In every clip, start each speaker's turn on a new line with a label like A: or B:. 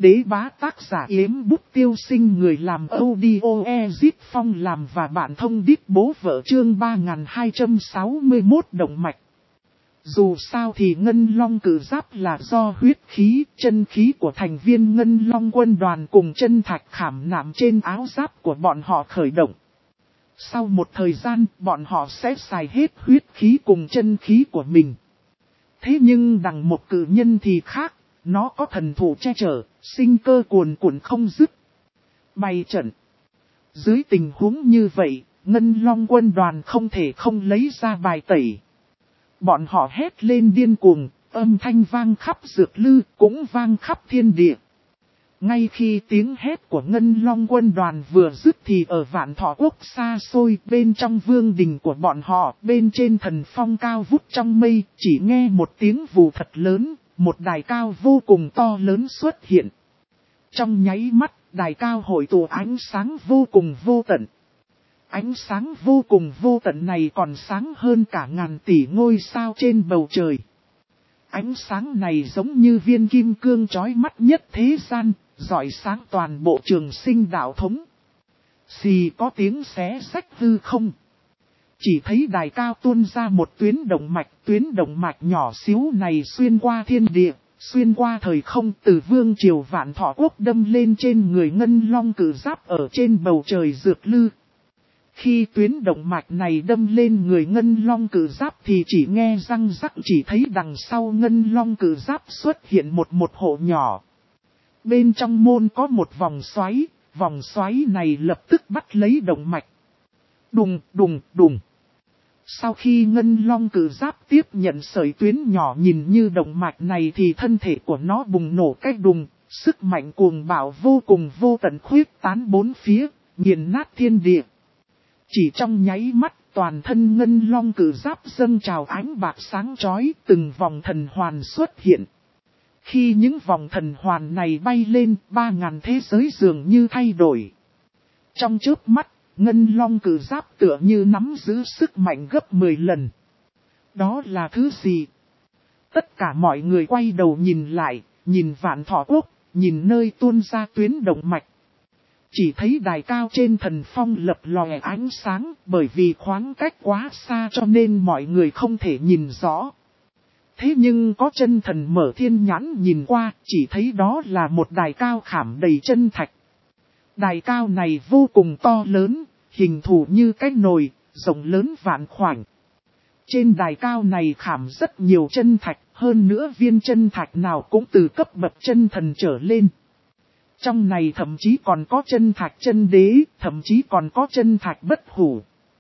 A: Đế bá tác giả Yếm Bút Tiêu Sinh, người làm audio Ezip Phong làm và bạn thông đít bố vợ, chương 3261 động mạch. Dù sao thì Ngân Long cử giáp là do huyết khí, chân khí của thành viên Ngân Long quân đoàn cùng chân thạch khảm nạm trên áo giáp của bọn họ khởi động. Sau một thời gian, bọn họ sẽ xài hết huyết khí cùng chân khí của mình. Thế nhưng đằng một cử nhân thì khác, nó có thần thủ che chở, sinh cơ cuồn cuộn không dứt. Bày trận. Dưới tình huống như vậy, Ngân Long quân đoàn không thể không lấy ra bài tẩy. Bọn họ hét lên điên cuồng, âm thanh vang khắp dược lư, cũng vang khắp thiên địa. Ngay khi tiếng hét của Ngân Long quân đoàn vừa dứt thì ở Vạn Thọ Quốc xa xôi, bên trong vương đình của bọn họ, bên trên thần phong cao vút trong mây, chỉ nghe một tiếng vù thật lớn, một đài cao vô cùng to lớn xuất hiện. Trong nháy mắt, đài cao hội tụ ánh sáng vô cùng vô tận. Ánh sáng vô cùng vô tận này còn sáng hơn cả ngàn tỷ ngôi sao trên bầu trời. Ánh sáng này giống như viên kim cương chói mắt nhất thế gian, rọi sáng toàn bộ Trường Sinh đạo thống. Xì có tiếng xé rách hư không. Chỉ thấy đài cao tuôn ra một tuyến động mạch nhỏ xíu này xuyên qua thiên địa, xuyên qua thời không, từ vương triều Vạn Thọ Quốc đâm lên trên người Ngân Long cử giáp ở trên bầu trời dược lư. Khi tuyến động mạch này đâm lên người Ngân Long cử giáp thì chỉ nghe răng rắc, chỉ thấy đằng sau Ngân Long cử giáp xuất hiện một hộ nhỏ. Bên trong môn có một vòng xoáy này lập tức bắt lấy động mạch. Đùng đùng đùng. Sau khi Ngân Long cử giáp tiếp nhận sợi tuyến nhỏ nhìn như động mạch này thì thân thể của nó bùng nổ cách đùng, sức mạnh cuồng bạo vô cùng vô tận khuyết tán bốn phía, nghiền nát thiên địa. Chỉ trong nháy mắt, toàn thân Ngân Long cử giáp dâng trào ánh bạc sáng chói, từng vòng thần hoàn xuất hiện. Khi những vòng thần hoàn này bay lên, 3000 thế giới dường như thay đổi. Trong chớp mắt, Ngân Long cử giáp tựa như nắm giữ sức mạnh gấp 10 lần. Đó là thứ gì? Tất cả mọi người quay đầu nhìn lại, nhìn Vạn Thọ Quốc, nhìn nơi tuôn ra tuyến động mạch. Chỉ thấy đài cao trên thần phong lập lòe ánh sáng, bởi vì khoảng cách quá xa cho nên mọi người không thể nhìn rõ. Thế nhưng có chân thần mở thiên nhãn nhìn qua, chỉ thấy đó là một đài cao khảm đầy chân thạch. Đài cao này vô cùng to lớn, hình thù như cái nồi, rộng lớn vạn khoảnh. Trên đài cao này khảm rất nhiều chân thạch, hơn nữa viên chân thạch nào cũng từ cấp bậc chân thần trở lên. Trong này thậm chí còn có chân thạch chân đế, thậm chí còn có chân thạch bất hủ.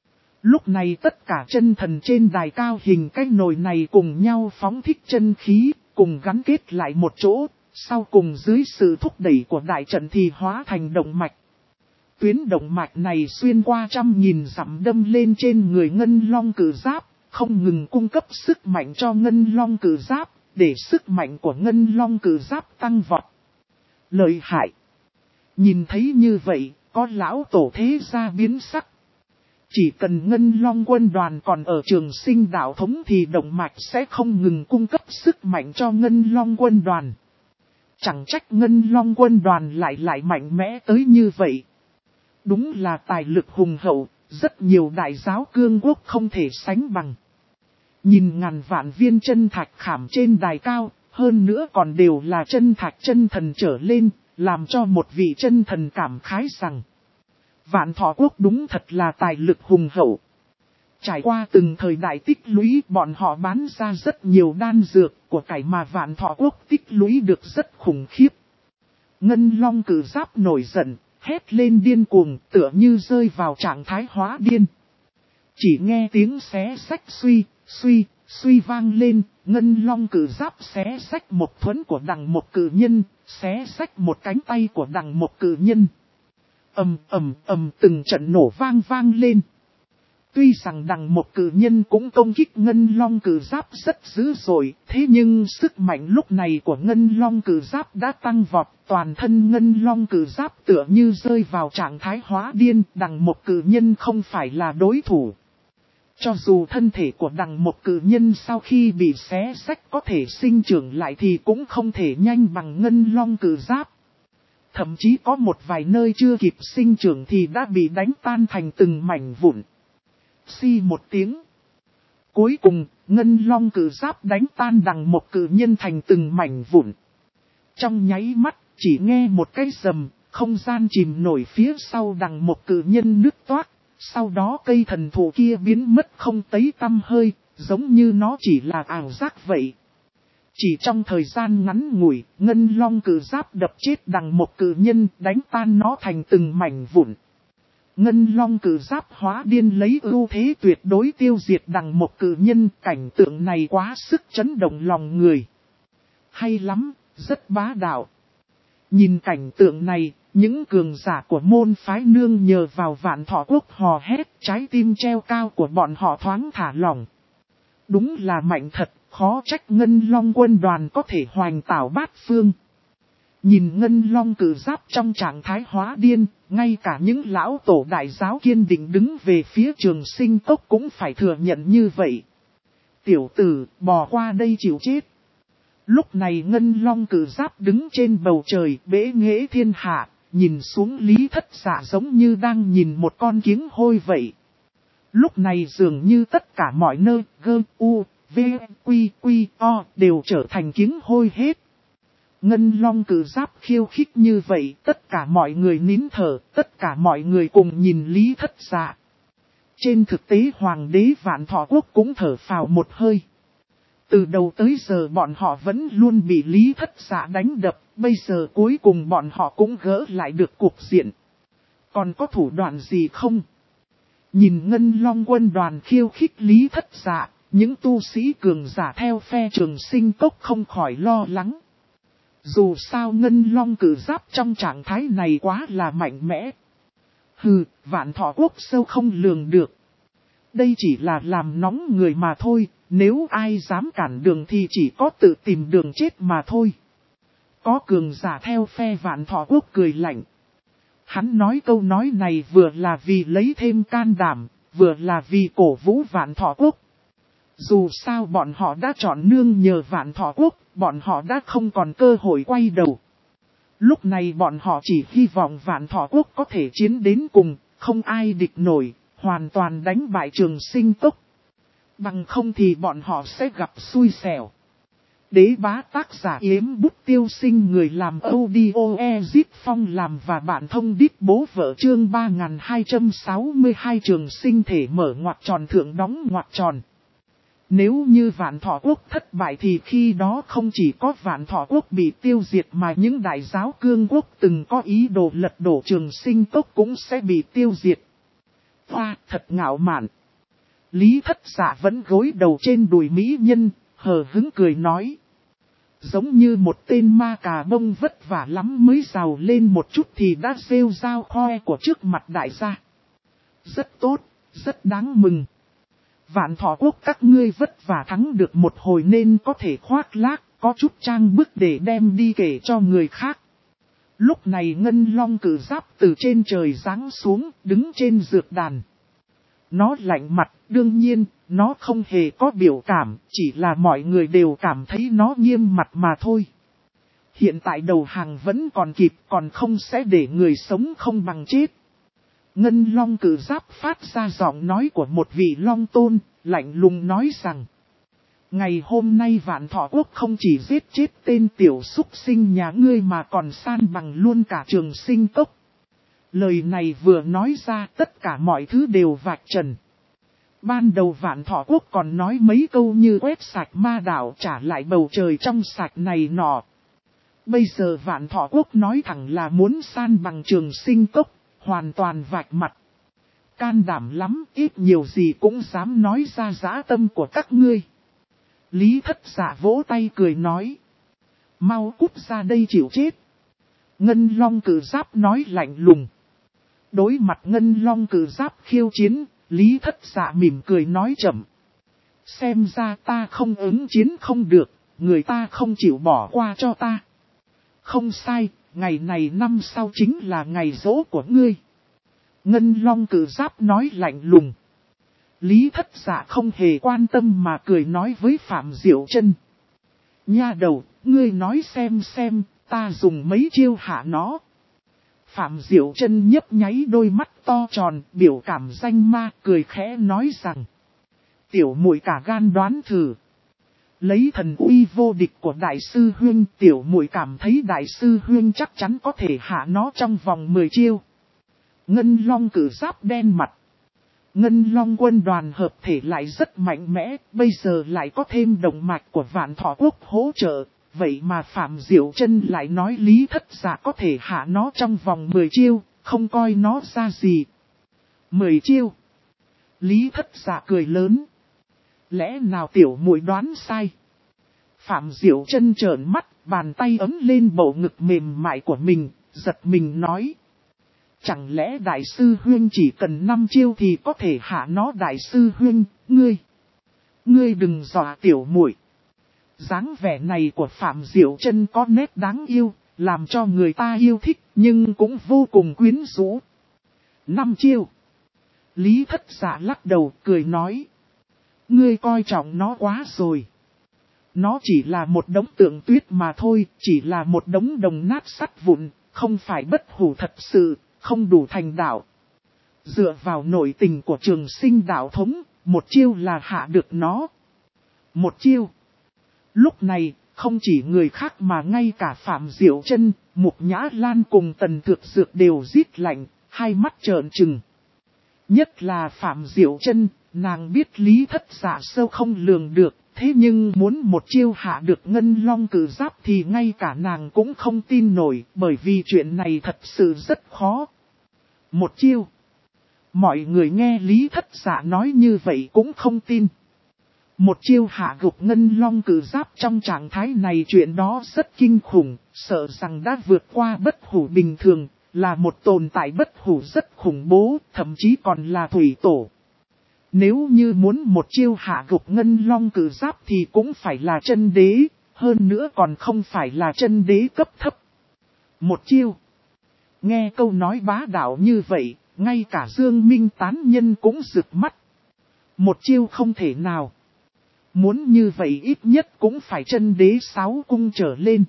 A: Lúc này tất cả chân thần trên đài cao hình cái nồi này cùng nhau phóng thích chân khí, cùng gắn kết lại một chỗ, sau cùng dưới sự thúc đẩy của đại trận thì hóa thành động mạch. Tuyến động mạch này xuyên qua 100.000 dặm đâm lên trên người Ngân Long cử giáp, không ngừng cung cấp sức mạnh cho Ngân Long cử giáp, để sức mạnh của Ngân Long cử giáp tăng vọt. Lợi hại! Nhìn thấy như vậy, có lão tổ thế gia biến sắc. Chỉ cần Ngân Long quân đoàn còn ở Trường Sinh đạo thống thì động mạch sẽ không ngừng cung cấp sức mạnh cho Ngân Long quân đoàn. Chẳng trách Ngân Long quân đoàn lại mạnh mẽ tới như vậy. Đúng là tài lực hùng hậu, rất nhiều đại giáo cương quốc không thể sánh bằng. Nhìn ngàn vạn viên chân thạch khảm trên đài cao, hơn nữa còn đều là chân thạch chân thần trở lên, làm cho một vị chân thần cảm khái rằng Vạn Thọ Quốc đúng thật là tài lực hùng hậu. Trải qua từng thời đại tích lũy, bọn họ bán ra rất nhiều đan dược của cải mà Vạn Thọ Quốc tích lũy được rất khủng khiếp. Ngân Long cử giáp nổi giận, hét lên điên cuồng, tựa như rơi vào trạng thái hóa điên. Chỉ nghe tiếng xé xách suy vang lên, Ngân Long cử giáp xé xách một thuẫn của đằng một cử nhân, xé xách một cánh tay của đằng một cử nhân. Từng trận nổ vang lên. Tuy rằng đằng một cử nhân cũng công kích Ngân Long cử giáp rất dữ dội, thế nhưng sức mạnh lúc này của Ngân Long cử giáp đã tăng vọt, toàn thân Ngân Long cử giáp tựa như rơi vào trạng thái hóa điên, đằng một cử nhân không phải là đối thủ. Cho dù thân thể của đằng một cử nhân sau khi bị xé xách có thể sinh trưởng lại thì cũng không thể nhanh bằng Ngân Long cử giáp. thậm chí có một vài nơi chưa kịp sinh trưởng thì đã bị đánh tan thành từng mảnh vụn. Xì một tiếng. Cuối cùng, ngân long cử giáp đánh tan đằng một cử nhân thành từng mảnh vụn. Trong nháy mắt, chỉ nghe một cái rầm, không gian chìm nổi phía sau đằng một cử nhân nứt toác. Sau đó cây thần thụ kia biến mất không thấy tăm hơi, giống như nó chỉ là ảo giác vậy. Chỉ trong thời gian ngắn ngủi, ngân long cử giáp đập chết đằng một cử nhân, đánh tan nó thành từng mảnh vụn. Ngân long cử giáp hóa điên lấy ưu thế tuyệt đối tiêu diệt đằng một cử nhân, cảnh tượng này quá sức chấn động lòng người. Hay lắm, rất bá đạo. Nhìn cảnh tượng này, những cường giả của môn phái nương nhờ vào Vạn Thọ Quốc hò hét, trái tim treo cao của bọn họ thoáng thả lỏng. Đúng là mạnh thật, khó trách Ngân Long quân đoàn có thể hoành tảo bát phương. Nhìn Ngân Long cử giáp trong trạng thái hóa điên, ngay cả những lão tổ đại giáo kiên định đứng về phía Trường Sinh Cốc cũng phải thừa nhận như vậy. Tiểu tử, bò qua đây chịu chết. Lúc này Ngân Long cử giáp đứng trên bầu trời bế nghệ thiên hạ, nhìn xuống Lý Thất Dạ giống như đang nhìn một con kiến hôi vậy. Lúc này dường như tất cả mọi nơi, u, v, quy, o đều trở thành kiến hôi hết. Ngân Long cử giáp khiêu khích như vậy, tất cả mọi người nín thở, tất cả mọi người cùng nhìn Lý Thất Dạ. Trên thực tế Hoàng đế Vạn Thọ Quốc cũng thở phào một hơi. Từ đầu tới giờ bọn họ vẫn luôn bị Lý Thất Dạ đánh đập, bây giờ cuối cùng bọn họ cũng gỡ lại được cục diện. Còn có thủ đoạn gì không? Nhìn Ngân Long quân đoàn khiêu khích Lý Thất Dạ, những tu sĩ cường giả theo phe Trường Sinh Cốc không khỏi lo lắng. Dù sao Ngân Long cử giáp trong trạng thái này quá là mạnh mẽ. Hừ, Vạn Thọ Quốc sâu không lường được. Đây chỉ là làm nóng người mà thôi, nếu ai dám cản đường thì chỉ có tự tìm đường chết mà thôi. Có cường giả theo phe Vạn Thọ Quốc cười lạnh. Hắn nói câu nói này vừa là vì lấy thêm can đảm, vừa là vì cổ vũ Vạn Thọ Quốc. Dù sao bọn họ đã chọn nương nhờ Vạn Thọ Quốc, bọn họ đã không còn cơ hội quay đầu. Lúc này bọn họ chỉ hy vọng Vạn Thọ Quốc có thể chiến đến cùng, không ai địch nổi, hoàn toàn đánh bại Trường Sinh Cốc. Bằng không thì bọn họ sẽ gặp xui xẻo. Đế bá tác giả Yếm Bút Tiêu Sinh, người làm audio Ezip Phong làm và bản thông đít bố vợ, chương 3262 Trường Sinh thể mở ngoặc tròn thượng đóng ngoặc tròn. Nếu như Vạn Thọ Quốc thất bại thì khi đó không chỉ có Vạn Thọ Quốc bị tiêu diệt mà những đại giáo cương quốc từng có ý đồ lật đổ Trường Sinh Cốc cũng sẽ bị tiêu diệt. Hoa, thật ngạo mạn. Lý Thất Dạ vẫn gối đầu trên đùi mỹ nhân, hờ hứng cười nói. Giống như một tên ma cà bông vất vả lắm mới giàu lên một chút thì đã rêu rao khoe của trước mặt đại gia. Rất tốt, rất đáng mừng. Vạn Thọ Quốc các ngươi vất vả thắng được một hồi nên có thể khoác lác, có chút trang bức để đem đi kể cho người khác. Lúc này Ngân Long cử giáp từ trên trời giáng xuống, đứng trên dược đàn. Nó lạnh mặt, đương nhiên, nó không hề có biểu cảm, chỉ là mọi người đều cảm thấy nó nghiêm mặt mà thôi. Hiện tại đầu hàng vẫn còn kịp, còn không sẽ để người sống không bằng chết. Ngân Long cử giáp phát ra giọng nói của một vị Long Tôn, lạnh lùng nói rằng. Ngày hôm nay Vạn Thọ Quốc không chỉ giết chết tên tiểu súc sinh nhà ngươi mà còn san bằng luôn cả Trường Sinh Cốc. Lời này vừa nói ra tất cả mọi thứ đều vạch trần. Ban đầu Vạn Thọ Quốc còn nói mấy câu như quét sạch ma đảo trả lại bầu trời trong sạch này nọ. Bây giờ Vạn Thọ Quốc nói thẳng là muốn san bằng Trường Sinh Cốc, hoàn toàn vạch mặt. Can đảm lắm, ít nhiều gì cũng dám nói ra dã tâm của các ngươi. Lý Thất Dạ vỗ tay cười nói. Mau cút ra đây chịu chết. Ngân Long cử giáp nói lạnh lùng. Đối mặt Ngân Long cử giáp khiêu chiến, Lý Thất Dạ mỉm cười nói chậm. Xem ra ta không ứng chiến không được, người ta không chịu bỏ qua cho ta. Không sai, ngày này năm sau chính là ngày giỗ của ngươi. Ngân Long cử giáp nói lạnh lùng. Lý Thất Dạ không hề quan tâm mà cười nói với Phạm Diệu Trân. Nha đầu, ngươi nói xem, ta dùng mấy chiêu hạ nó. Phạm Diệu Chân nhấp nháy đôi mắt to tròn, biểu cảm danh ma, cười khẽ nói rằng. Tiểu muội cả gan đoán thử. Lấy thần uy vô địch của Đại sư Huynh, tiểu muội cảm thấy Đại sư Huynh chắc chắn có thể hạ nó trong vòng 10 chiêu. Ngân Long cử giáp đen mặt. Ngân Long quân đoàn hợp thể lại rất mạnh mẽ, bây giờ lại có thêm động mạch của Vạn Thọ Quốc hỗ trợ. Vậy mà Phạm Diệu Chân lại nói Lý Thất Dạ có thể hạ nó trong vòng 10 chiêu, không coi nó ra gì. 10 chiêu. Lý Thất Dạ cười lớn. Lẽ nào tiểu muội đoán sai? Phạm Diệu Chân trợn mắt, bàn tay ấm lên bầu ngực mềm mại của mình, giật mình nói. Chẳng lẽ Đại sư Huynh chỉ cần 5 chiêu thì có thể hạ nó? Đại sư Huynh, ngươi đừng dọa tiểu muội. Dáng vẻ này của Phạm Diệu Chân có nét đáng yêu, làm cho người ta yêu thích, nhưng cũng vô cùng quyến rũ. 5 chiêu. Lý Thất Dạ lắc đầu cười nói. Ngươi coi trọng nó quá rồi. Nó chỉ là một đống tượng tuyết mà thôi, chỉ là một đống đồng nát sắt vụn, không phải bất hủ thật sự, không đủ thành đạo. Dựa vào nội tình của Trường Sinh đạo thống, một chiêu là hạ được nó. Một chiêu. Lúc này, không chỉ người khác mà ngay cả Phạm Diệu Chân, Mục Nhã Lan cùng Tần Thược Dược đều rít lạnh, hai mắt trợn trừng. Nhất là Phạm Diệu Chân, nàng biết Lý Thất Dạ sâu không lường được, thế nhưng muốn một chiêu hạ được Ngân Long cử giáp thì ngay cả nàng cũng không tin nổi, bởi vì chuyện này thật sự rất khó. Một chiêu. Mọi người nghe Lý Thất Dạ nói như vậy cũng không tin. Một chiêu hạ gục Ngân Long cử giáp trong trạng thái này, chuyện đó rất kinh khủng, sợ rằng đã vượt qua bất hủ bình thường, là một tồn tại bất hủ rất khủng bố, thậm chí còn là thủy tổ. Nếu như muốn một chiêu hạ gục Ngân Long cử giáp thì cũng phải là chân đế, hơn nữa còn không phải là chân đế cấp thấp. Một chiêu. Nghe câu nói bá đạo như vậy, ngay cả Dương Minh tán nhân cũng rực mắt. Một chiêu không thể nào. Muốn như vậy ít nhất cũng phải chân đế 6 cung trở lên.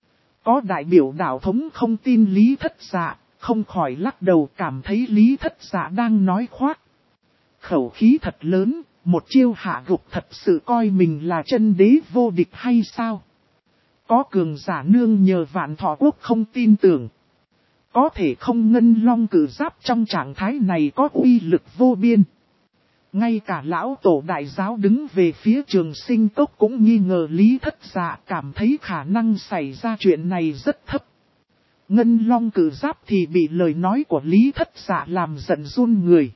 A: Có đại biểu đạo thống không tin Lý Thất Dạ, không khỏi lắc đầu cảm thấy Lý Thất Dạ đang nói khoác. Khẩu khí thật lớn, một chiêu hạ gục thật sự coi mình là chân đế vô địch hay sao? Có cường giả nương nhờ Vạn Thọ Quốc không tin tưởng. Có thể không Ngân Long cử giáp trong trạng thái này có uy lực vô biên. Ngay cả lão tổ đại giáo đứng về phía Trường Sinh Cốc cũng nghi ngờ Lý Thất Dạ, cảm thấy khả năng xảy ra chuyện này rất thấp. Ngân Long cử giáp thì bị lời nói của Lý Thất Dạ làm giận run người.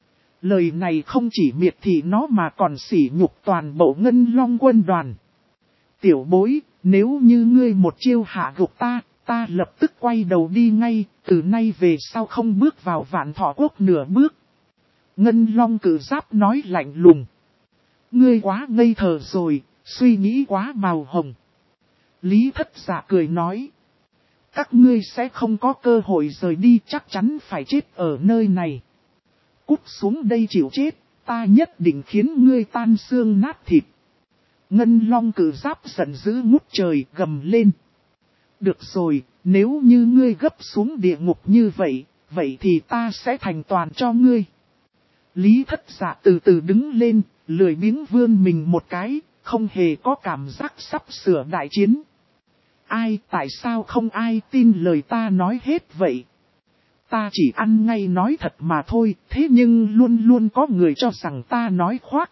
A: Lời này không chỉ miệt thị nó mà còn sỉ nhục toàn bộ Ngân Long quân đoàn. Tiểu bối, nếu như ngươi một chiêu hạ gục ta lập tức quay đầu đi ngay, từ nay về sau không bước vào Vạn Thọ Quốc nửa bước. Ngân Long cử giáp nói lạnh lùng. Ngươi quá ngây thơ rồi, suy nghĩ quá màu hồng. Lý Thất Dạ cười nói. Các ngươi sẽ không có cơ hội rời đi, chắc chắn phải chết ở nơi này. Cút xuống đây chịu chết, ta nhất định khiến ngươi tan xương nát thịt. Ngân Long cử giáp giận dữ ngút trời gầm lên. Được rồi, nếu như ngươi gấp xuống địa ngục như vậy, vậy thì ta sẽ thành toàn cho ngươi. Lý Thất Dạ từ từ đứng lên, lười biếng vươn mình một cái, không hề có cảm giác sắp sửa đại chiến. Tại sao không ai tin lời ta nói hết vậy? Ta chỉ ăn ngay nói thật mà thôi, thế nhưng luôn luôn có người cho rằng ta nói khoác.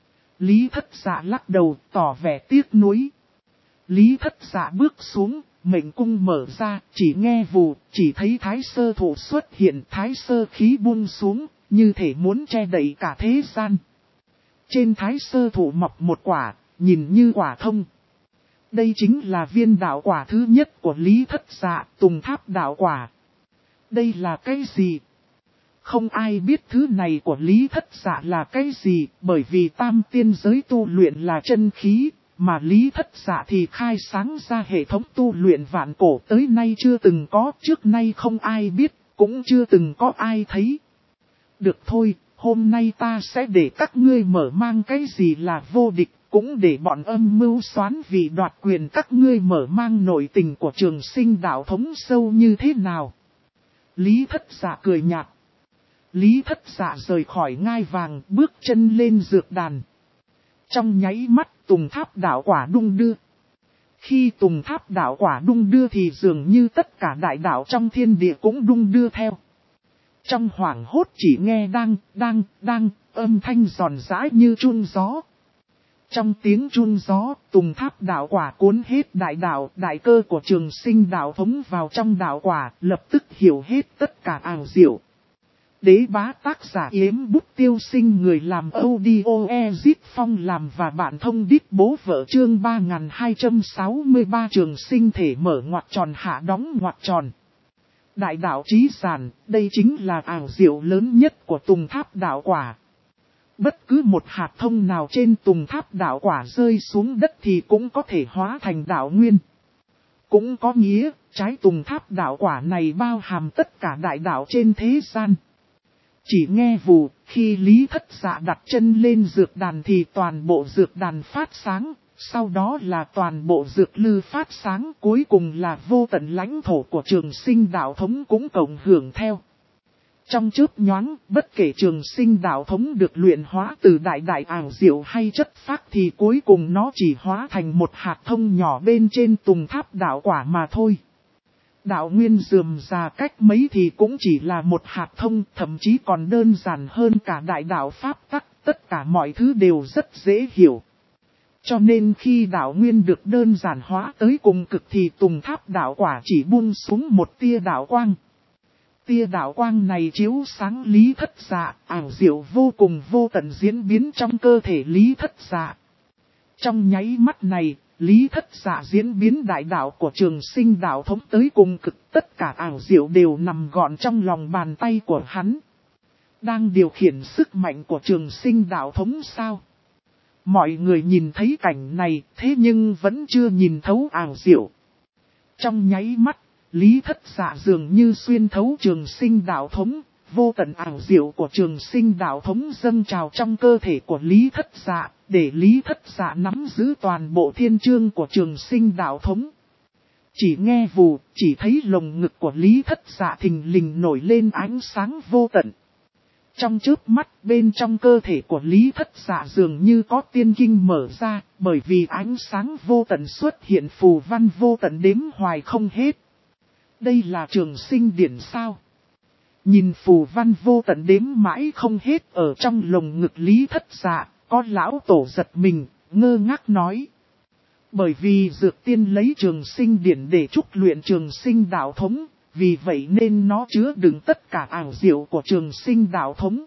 A: Lý Thất Dạ lắc đầu, tỏ vẻ tiếc nuối. Lý Thất Dạ bước xuống, mệnh cung mở ra, chỉ nghe vù, chỉ thấy Thái Sơ Thụ xuất hiện, Thái Sơ khí buông xuống, như thể muốn che đậy cả thế gian. Trên Thái Sơ Thụ mọc một quả, nhìn như quả thông. Đây chính là viên đạo quả thứ nhất của Lý Thất Dạ, Tùng Tháp đạo quả. Đây là cái gì? Không ai biết thứ này của Lý Thất Dạ là cái gì, bởi vì tam tiên giới tu luyện là chân khí, mà Lý Thất Dạ thì khai sáng ra hệ thống tu luyện vạn cổ tới nay chưa từng có, trước nay không ai biết, cũng chưa từng có ai thấy. Được thôi, hôm nay ta sẽ để các ngươi mở mang cái gì là vô địch, cũng để bọn âm mưu xoán vì đoạt quyền các ngươi mở mang nội tình của Trường Sinh đạo thống sâu như thế nào. Lý Thất Dạ cười nhạt. Lý Thất Dạ rời khỏi ngai vàng, bước chân lên dược đàn. Trong nháy mắt Tùng Tháp đạo quả đung đưa. Khi Tùng Tháp đạo quả đung đưa thì dường như tất cả đại đạo trong thiên địa cũng đung đưa theo. Trong hoảng hốt chỉ nghe đang, âm thanh giòn giã như chuông gió. Trong tiếng chuông gió, Tùng Tháp đạo quả cuốn hết đại đạo, đại cơ của Trường Sinh đạo thống vào trong đạo quả, lập tức hiểu hết tất cả ảo diệu. Đế bá tác giả Yếm Bút Tiêu Sinh, người làm audio Ezit Phong làm và bạn thông đít bố vợ, chương 3263 Trường Sinh thể mở ngoặc tròn hạ đóng ngoặc tròn. Đại đạo chí giản, đây chính là ảo diệu lớn nhất của Tùng Tháp đạo quả. Bất cứ một hạt thông nào trên Tùng Tháp đạo quả rơi xuống đất thì cũng có thể hóa thành đạo nguyên. Cũng có nghĩa, trái Tùng Tháp đạo quả này bao hàm tất cả đại đạo trên thế gian. Chỉ nghe vù, khi Lý Thất Dạ đặt chân lên dược đàn thì toàn bộ dược đàn phát sáng, sau đó là toàn bộ dược lư phát sáng, cuối cùng là vô tận lãnh thổ của Trường Sinh đạo thống cũng cộng hưởng theo. Trong chớp nhoáng, bất kể Trường Sinh đạo thống được luyện hóa từ đại ảo diệu hay chất phác thì cuối cùng nó chỉ hóa thành một hạt thông nhỏ bên trên Tùng Tháp đạo quả mà thôi. Đạo nguyên rườm rà cách mấy thì cũng chỉ là một hạt thông, thậm chí còn đơn giản hơn cả đại đạo pháp tắc, tất cả mọi thứ đều rất dễ hiểu. Cho nên khi đạo nguyên được đơn giản hóa tới cùng cực thì Tùng Tháp đạo quả chỉ buông xuống một tia đạo quang. Tia đạo quang này chiếu sáng Lý Thất Dạ, ảo diệu vô cùng vô tận diễn biến trong cơ thể Lý Thất Dạ. Trong nháy mắt này, Lý Thất Dạ diễn biến đại đạo của Trường Sinh đạo thống tới cùng cực, tất cả ảo diệu đều nằm gọn trong lòng bàn tay của hắn. Đang điều khiển sức mạnh của Trường Sinh đạo thống sao? Mọi người nhìn thấy cảnh này, thế nhưng vẫn chưa nhìn thấu ảo diệu. Trong nháy mắt, Lý Thất Dạ dường như xuyên thấu Trường Sinh đạo thống, vô tận ảo diệu của Trường Sinh đạo thống dâng trào trong cơ thể của Lý Thất Dạ, để Lý Thất Dạ nắm giữ toàn bộ thiên chương của Trường Sinh đạo thống. Chỉ nghe vù, chỉ thấy lồng ngực của Lý Thất Dạ thình lình nổi lên ánh sáng vô tận. Trong chớp mắt, bên trong cơ thể của Lý Thất Dạ dường như có tiên kinh mở ra, bởi vì ánh sáng vô tận xuất hiện phù văn vô tận đếm hoài không hết. Đây là Trường Sinh điển sao? Nhìn phù văn vô tận đếm mãi không hết ở trong lồng ngực Lý Thất Dạ, có lão tổ giật mình, ngơ ngác nói. Bởi vì Dược Tiên lấy Trường Sinh điển để trúc luyện Trường Sinh đạo thống, vì vậy nên nó chứa đựng tất cả ảo diệu của Trường Sinh đạo thống.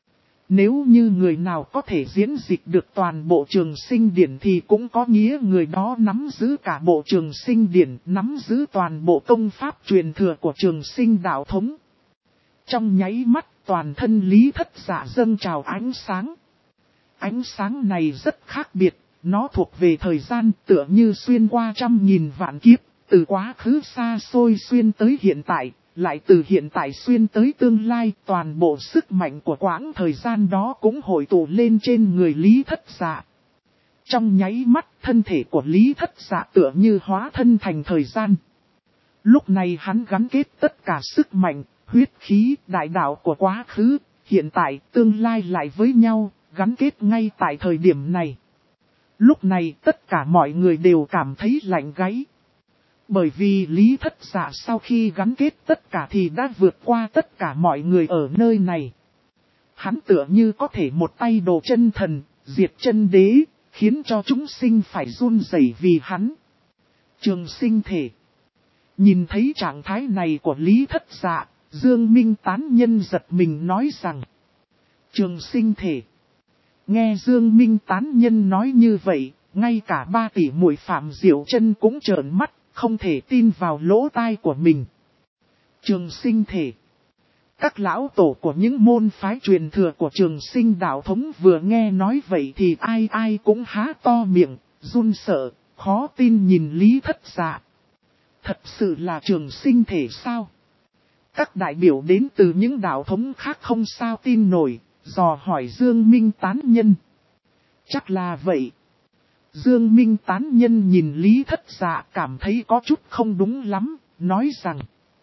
A: Nếu như người nào có thể diễn dịch được toàn bộ Trường Sinh điển thì cũng có nghĩa người đó nắm giữ cả bộ Trường Sinh điển, nắm giữ toàn bộ công pháp truyền thừa của Trường Sinh đạo thống. Trong nháy mắt toàn thân Lý Thất Dạ dâng trào ánh sáng. Ánh sáng này rất khác biệt, nó thuộc về thời gian tựa như xuyên qua 100.000 vạn kiếp, từ quá khứ xa xôi xuyên tới hiện tại, lại từ hiện tại xuyên tới tương lai, toàn bộ sức mạnh của quãng thời gian đó cũng hội tụ lên trên người Lý Thất Dạ. Trong nháy mắt, thân thể của Lý Thất Dạ tựa như hóa thân thành thời gian. Lúc này hắn gắn kết tất cả sức mạnh, huyết khí, đại đạo của quá khứ, hiện tại, tương lai lại với nhau, gắn kết ngay tại thời điểm này. Lúc này tất cả mọi người đều cảm thấy lạnh gáy. Bởi vì Lý Thất Dạ sau khi gắn kết tất cả thì đã vượt qua tất cả mọi người ở nơi này. Hắn tựa như có thể một tay đồ chân thần, diệt chân đế, khiến cho chúng sinh phải run rẩy vì hắn. Trường Sinh thể. Nhìn thấy trạng thái này của Lý Thất Dạ, Dương Minh tán nhân giật mình nói rằng. Trường Sinh thể. Nghe Dương Minh tán nhân nói như vậy, ngay cả 3 tỷ muội Phạm Diệu Chân cũng trợn mắt, không thể tin vào lỗ tai của mình. Trường Sinh thể. Các lão tổ của những môn phái truyền thừa của Trường Sinh đạo thống vừa nghe nói vậy thì ai ai cũng há to miệng, run sợ, khó tin nhìn Lý Thất Dạ. Thật sự là Trường Sinh thể sao? Các đại biểu đến từ những đạo thống khác không sao tin nổi, dò hỏi Dương Minh tán nhân. Chắc là vậy. Dương Minh tán nhân nhìn Lý Thất Dạ cảm thấy có chút không đúng lắm, nói rằng.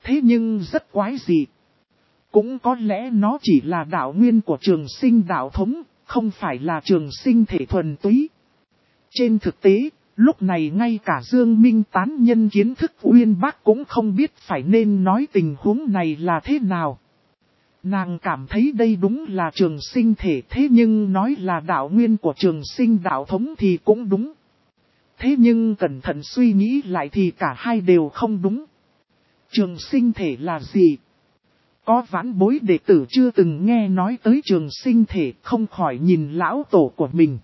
A: Thế nhưng rất quái dị. Cũng có lẽ nó chỉ là đạo nguyên của trường sinh đạo thống, không phải là trường sinh thể thuần túy. Trên thực tế, lúc này ngay cả Dương Minh tán nhân kiến thức uyên bác cũng không biết phải nên nói tình huống này là thế nào. Nàng cảm thấy đây đúng là trường sinh thể, thế nhưng nói là đạo nguyên của trường sinh đạo thống thì cũng đúng. Thế nhưng cẩn thận suy nghĩ lại thì cả hai đều không đúng. Trường sinh thể là gì? Có vãn bối đệ tử chưa từng nghe nói tới trường sinh thể, không khỏi nhìn lão tổ của mình.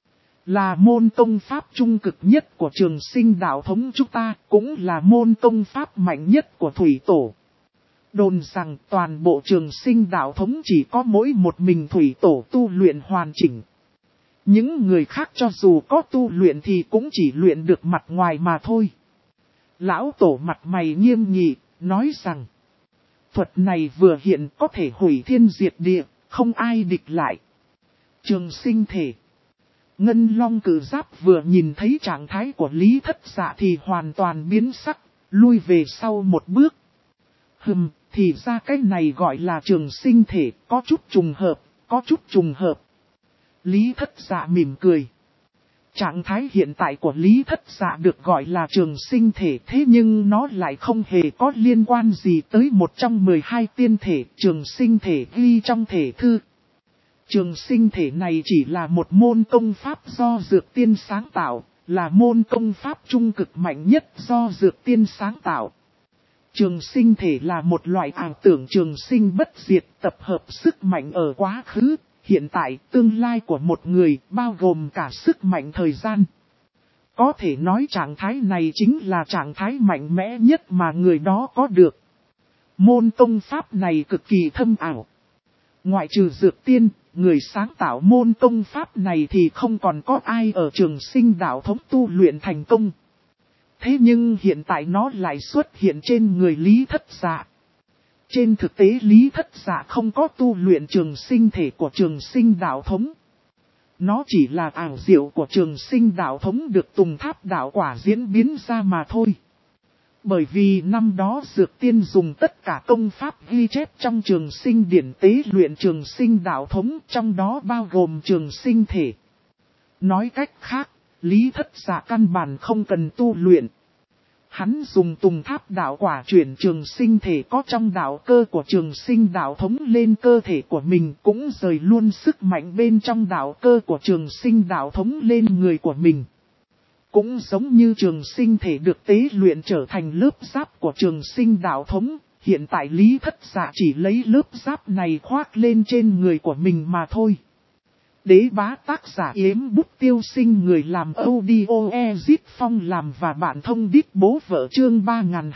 A: Là môn công pháp trung cực nhất của trường sinh đạo thống chúng ta, cũng là môn công pháp mạnh nhất của thủy tổ. Đồn rằng toàn bộ trường sinh đạo thống chỉ có mỗi một mình thủy tổ tu luyện hoàn chỉnh. Những người khác cho dù có tu luyện thì cũng chỉ luyện được mặt ngoài mà thôi. Lão tổ mặt mày nghiêm nghị, nói rằng thuật này vừa hiện có thể hủy thiên diệt địa, không ai địch lại. Trường sinh thể. Ngân Long Cử Giáp vừa nhìn thấy trạng thái của Lý Thất Dạ thì hoàn toàn biến sắc, lui về sau một bước. Thì ra cái này gọi là trường sinh thể, có chút trùng hợp, có chút trùng hợp. Lý Thất Dạ mỉm cười. Trạng thái hiện tại của Lý Thất Dạ được gọi là trường sinh thể, thế nhưng nó lại không hề có liên quan gì tới một trong 12 tiên thể trường sinh thể ghi trong thể thư. Trường sinh thể này chỉ là một môn công pháp do Dược Tiên sáng tạo, là môn công pháp trung cực mạnh nhất do Dược Tiên sáng tạo. Trường sinh thể là một loại ảo tưởng trường sinh bất diệt, tập hợp sức mạnh ở quá khứ, hiện tại, tương lai của một người, bao gồm cả sức mạnh thời gian. Có thể nói trạng thái này chính là trạng thái mạnh mẽ nhất mà người đó có được. Môn công pháp này cực kỳ thâm ảo. Ngoại trừ Dược Tiên, người sáng tạo môn công pháp này thì không còn có ai ở trường sinh đạo thống tu luyện thành công. Thế nhưng hiện tại nó lại xuất hiện trên người Lý Thất Dạ. Trên thực tế Lý Thất Dạ không có tu luyện trường sinh thể của trường sinh đạo thống. Nó chỉ là ảo diệu của trường sinh đạo thống được Tùng Tháp đạo quả diễn biến ra mà thôi. Bởi vì năm đó Dược Tiên dùng tất cả công pháp ghi chép trong trường sinh điển tế luyện trường sinh đạo thống, trong đó bao gồm trường sinh thể. Nói cách khác, Lý Thất Dạ căn bản không cần tu luyện. Hắn dùng Tùng Tháp đạo quả chuyển trường sinh thể có trong đạo cơ của trường sinh đạo thống lên cơ thể của mình, cũng rời luôn sức mạnh bên trong đạo cơ của trường sinh đạo thống lên người của mình. Cũng giống như trường sinh thể được tế luyện trở thành lớp giáp của trường sinh đạo thống, hiện tại Lý Thất Dạ chỉ lấy lớp giáp này khoác lên trên người của mình mà thôi. Đế bá tác giả Yếm Bút Tiêu Sinh, người làm audio Ezit Phong làm và bạn thông đít bố vợ chương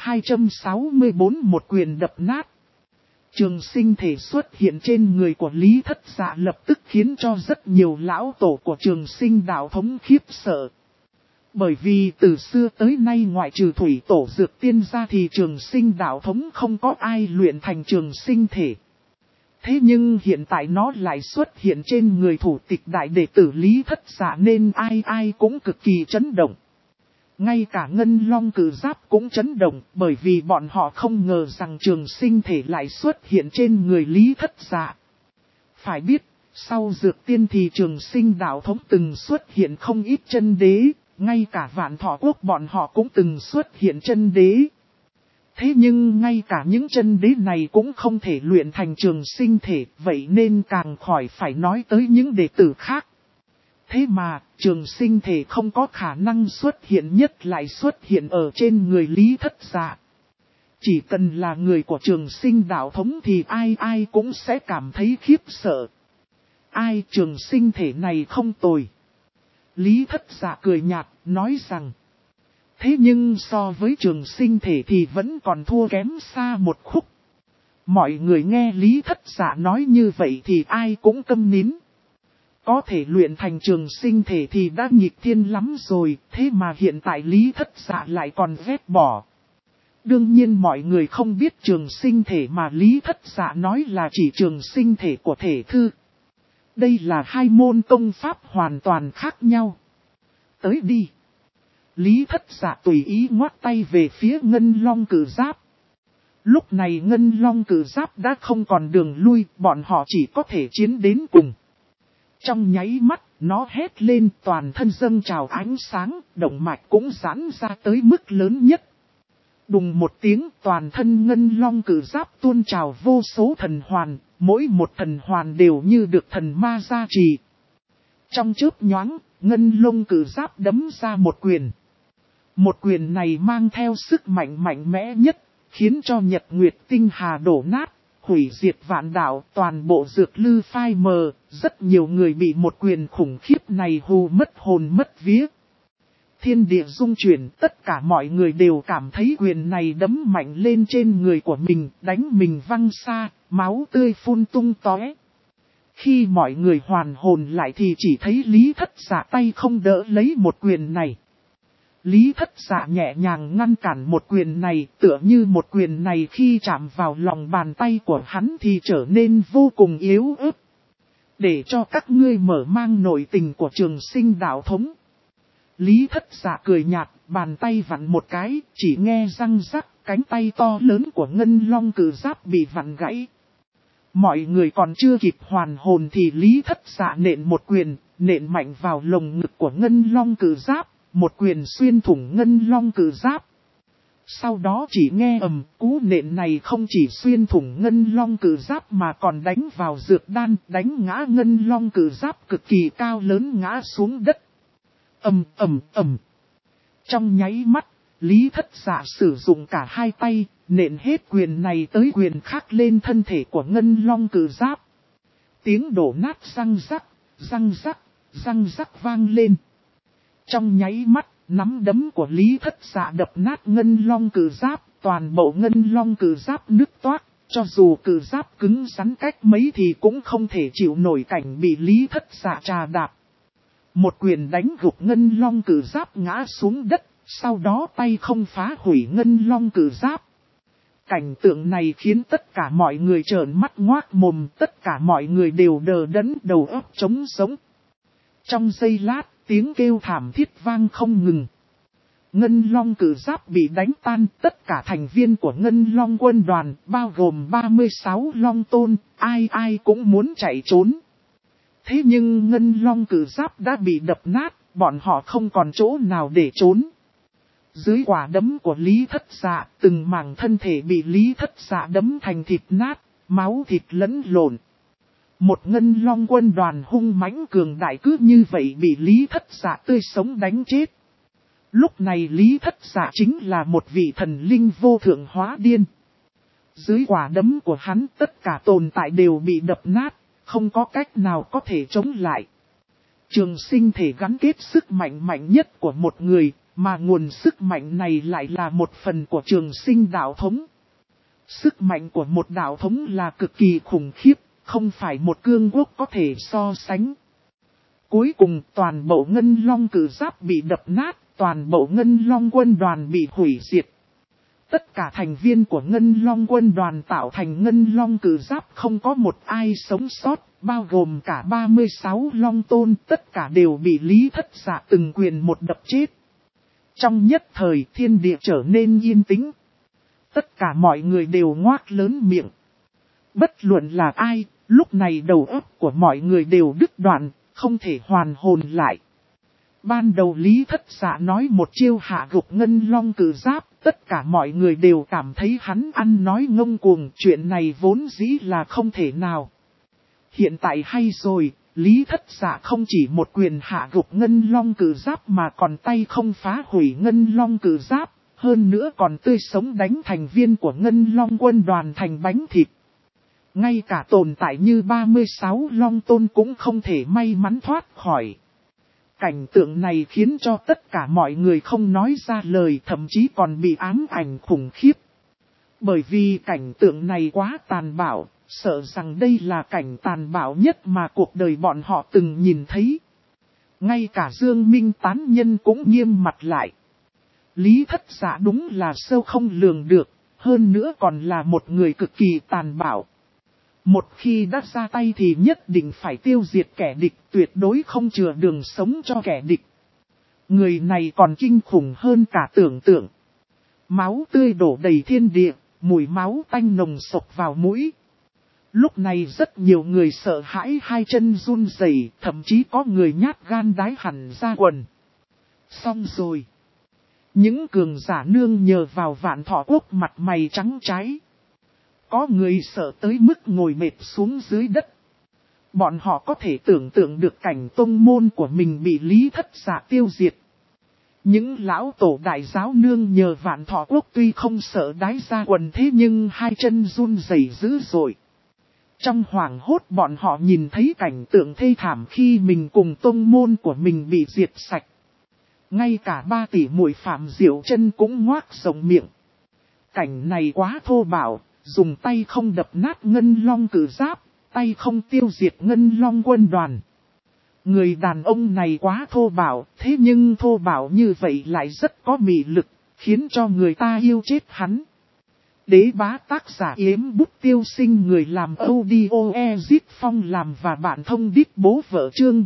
A: 3264 một quyền đập nát. Trường sinh thể xuất hiện trên người của Lý Thất Dạ lập tức khiến cho rất nhiều lão tổ của trường sinh đạo thống khiếp sợ. Bởi vì từ xưa tới nay ngoại trừ thủy tổ Dược Tiên ra thì trường sinh đạo thống không có ai luyện thành trường sinh thể. Thế nhưng hiện tại nó lại xuất hiện trên người thủ tịch đại đệ tử Lý Thất Dạ nên ai ai cũng cực kỳ chấn động. Ngay cả Ngân Long Cử Giáp cũng chấn động bởi vì bọn họ không ngờ rằng trường sinh thể lại xuất hiện trên người Lý Thất Dạ. Phải biết, sau Dược Tiên thì trường sinh đạo thống từng xuất hiện không ít chân đế, ngay cả Vạn Thọ Quốc bọn họ cũng từng xuất hiện chân đế. Thế nhưng ngay cả những chân đế này cũng không thể luyện thành trường sinh thể, vậy nên càng khỏi phải nói tới những đệ tử khác. Thế mà, trường sinh thể không có khả năng xuất hiện nhất lại xuất hiện ở trên người Lý Thất Dạ. Chỉ cần là người của trường sinh đạo thống thì ai ai cũng sẽ cảm thấy khiếp sợ. Ai trường sinh thể này không tồi. Lý Thất Dạ cười nhạt, nói rằng. Thế nhưng so với trường sinh thể thì vẫn còn thua kém xa một khúc. Mọi người nghe Lý Thất Dạ nói như vậy thì ai cũng câm nín. Có thể luyện thành trường sinh thể thì đã nghịch thiên lắm rồi, thế mà hiện tại Lý Thất Dạ lại còn ghét bỏ. Đương nhiên mọi người không biết trường sinh thể mà Lý Thất Dạ nói là chỉ trường sinh thể của thể thư. Đây là hai môn công pháp hoàn toàn khác nhau. Tới đi. Lý Thất Dạ tùy ý ngoắt tay về phía Ngân Long Cử Giáp. Lúc này Ngân Long Cử Giáp đã không còn đường lui, bọn họ chỉ có thể chiến đến cùng. Trong nháy mắt, nó hét lên, toàn thân dâng trào ánh sáng, động mạch cũng giãn ra tới mức lớn nhất. Đùng một tiếng, toàn thân Ngân Long Cử Giáp tuôn trào vô số thần hoàn, mỗi một thần hoàn đều như được thần ma gia trì. Trong chớp nhoáng, Ngân Long Cử Giáp đấm ra một quyền. Một quyền này mang theo sức mạnh mạnh mẽ nhất, khiến cho Nhật Nguyệt Tinh Hà đổ nát, hủy diệt vạn đạo, toàn bộ dược lư phai mờ, rất nhiều người bị một quyền khủng khiếp này hù mất hồn mất vía. Thiên địa rung chuyển, tất cả mọi người đều cảm thấy quyền này đấm mạnh lên trên người của mình, đánh mình văng xa, máu tươi phun tung tóe. Khi mọi người hoàn hồn lại thì chỉ thấy Lý Thất Dạ tay không đỡ lấy một quyền này. Lý Thất Dạ nhẹ nhàng ngăn cản một quyền này, tựa như một quyền này khi chạm vào lòng bàn tay của hắn thì trở nên vô cùng yếu ớt. Để cho các ngươi mở mang nội tình của Trường Sinh đạo thống. Lý Thất Dạ cười nhạt, bàn tay vặn một cái, chỉ nghe răng rắc, cánh tay to lớn của Ngân Long Cử Giáp bị vặn gãy. Mọi người còn chưa kịp hoàn hồn thì Lý Thất Dạ nện một quyền, nện mạnh vào lồng ngực của Ngân Long Cử Giáp, một quyền xuyên thủng Ngân Long Cử Giáp. Sau đó chỉ nghe ầm, cú nện này không chỉ xuyên thủng Ngân Long Cử Giáp mà còn đánh vào dược đan, đánh ngã Ngân Long Cử Giáp cực kỳ cao lớn ngã xuống đất. Ầm. Trong nháy mắt, Lý Thất Dạ sử dụng cả hai tay, nện hết quyền này tới quyền khác lên thân thể của Ngân Long Cử Giáp. Tiếng đổ nát răng rắc vang lên. Trong nháy mắt, nắm đấm của Lý Thất Dạ đập nát Ngân Long Cử Giáp, toàn bộ Ngân Long Cử Giáp nứt toác, cho dù cử giáp cứng rắn cách mấy thì cũng không thể chịu nổi cảnh bị Lý Thất Dạ trà đạp. Một quyền đánh gục Ngân Long Cử Giáp ngã xuống đất, sau đó tay không phá hủy Ngân Long Cử Giáp. Cảnh tượng này khiến tất cả mọi người trợn mắt ngoác mồm, tất cả mọi người đều đờ đẫn, đầu óc trống sống. Trong giây lát, tiếng kêu thảm thiết vang không ngừng. Ngân Long Cử Giáp bị đánh tan, tất cả thành viên của Ngân Long quân đoàn, bao gồm 36 Long Tôn, ai cũng muốn chạy trốn. Thế nhưng Ngân Long Cử Giáp đã bị đập nát, bọn họ không còn chỗ nào để trốn. Dưới quả đấm của Lý Thất Dạ, từng mảng thân thể bị Lý Thất Dạ đấm thành thịt nát, máu thịt lẫn lộn. Một Ngân Long quân đoàn hung mãnh cường đại cứ như vậy bị Lý Thất Dạ tươi sống đánh chết. Lúc này Lý Thất Dạ chính là một vị thần linh vô thượng hóa điên. Dưới quả đấm của hắn tất cả tồn tại đều bị đập nát, không có cách nào có thể chống lại. Trường sinh thể gắn kết sức mạnh mạnh nhất của một người, mà nguồn sức mạnh này lại là một phần của trường sinh đạo thống. Sức mạnh của một đạo thống là cực kỳ khủng khiếp, không phải một cương quốc có thể so sánh. Cuối cùng toàn bộ Ngân Long Cử Giáp bị đập nát, toàn bộ Ngân Long quân đoàn bị hủy diệt. Tất cả thành viên của Ngân Long quân đoàn tạo thành Ngân Long Cử Giáp không có một ai sống sót, bao gồm cả 36 Long Tôn, tất cả đều bị Lý Thất Dạ từng quyền một đập chết. Trong nhất thời thiên địa trở nên yên tĩnh. Tất cả mọi người đều ngoác lớn miệng. Bất luận là ai, lúc này đầu óc của mọi người đều đứt đoạn, không thể hoàn hồn lại. Ban đầu Lý Thất Dạ nói một chiêu hạ gục Ngân Long Cử Giáp, tất cả mọi người đều cảm thấy hắn ăn nói ngông cuồng, chuyện này vốn dĩ là không thể nào. Hiện tại hay rồi, Lý Thất Dạ không chỉ một quyền hạ gục Ngân Long Cử Giáp mà còn tay không phá hủy Ngân Long Cử Giáp, hơn nữa còn tươi sống đánh thành viên của Ngân Long quân đoàn thành bánh thịt. Ngay cả tồn tại như 36 Long Tôn cũng không thể may mắn thoát khỏi. Cảnh tượng này khiến cho tất cả mọi người không nói ra lời, thậm chí còn bị ám ảnh khủng khiếp. Bởi vì cảnh tượng này quá tàn bạo, sợ rằng đây là cảnh tàn bạo nhất mà cuộc đời bọn họ từng nhìn thấy. Ngay cả Dương Minh tán nhân cũng nghiêm mặt lại. Lý Thất Dạ đúng là sâu không lường được, hơn nữa còn là một người cực kỳ tàn bạo. Một khi đã ra tay thì nhất định phải tiêu diệt kẻ địch, tuyệt đối không chừa đường sống cho kẻ địch. Người này còn kinh khủng hơn cả tưởng tượng. Máu tươi đổ đầy thiên địa, mùi máu tanh nồng sộc vào mũi. Lúc này rất nhiều người sợ hãi hai chân run rẩy, thậm chí có người nhát gan đái hẳn ra quần. Xong rồi. Những cường giả nương nhờ vào Vạn Thọ Quốc mặt mày trắng trái. Có người sợ tới mức ngồi mệt xuống dưới đất. Bọn họ có thể tưởng tượng được cảnh tông môn của mình bị Lý Thất Dạ tiêu diệt. Những lão tổ đại giáo nương nhờ Vạn Thọ Quốc tuy không sợ đái ra quần thế nhưng hai chân run rẩy dữ dội. Trong hoảng hốt bọn họ nhìn thấy cảnh tượng thê thảm khi mình cùng tông môn của mình bị diệt sạch. Ngay cả 3 tỷ muội Phạm Diệu Chân cũng ngoác rộng miệng. Cảnh này quá thô bạo, dùng tay không đập nát Ngân Long cử giáp, tay không tiêu diệt Ngân Long quân đoàn. Người đàn ông này quá thô bạo, thế nhưng thô bạo như vậy lại rất có mị lực, khiến cho người ta yêu chết hắn. Đế bá tác giả Yếm Bút Tiêu Sinh, người làm audio Ezit Phong làm và bạn thông đít bố vợ, chương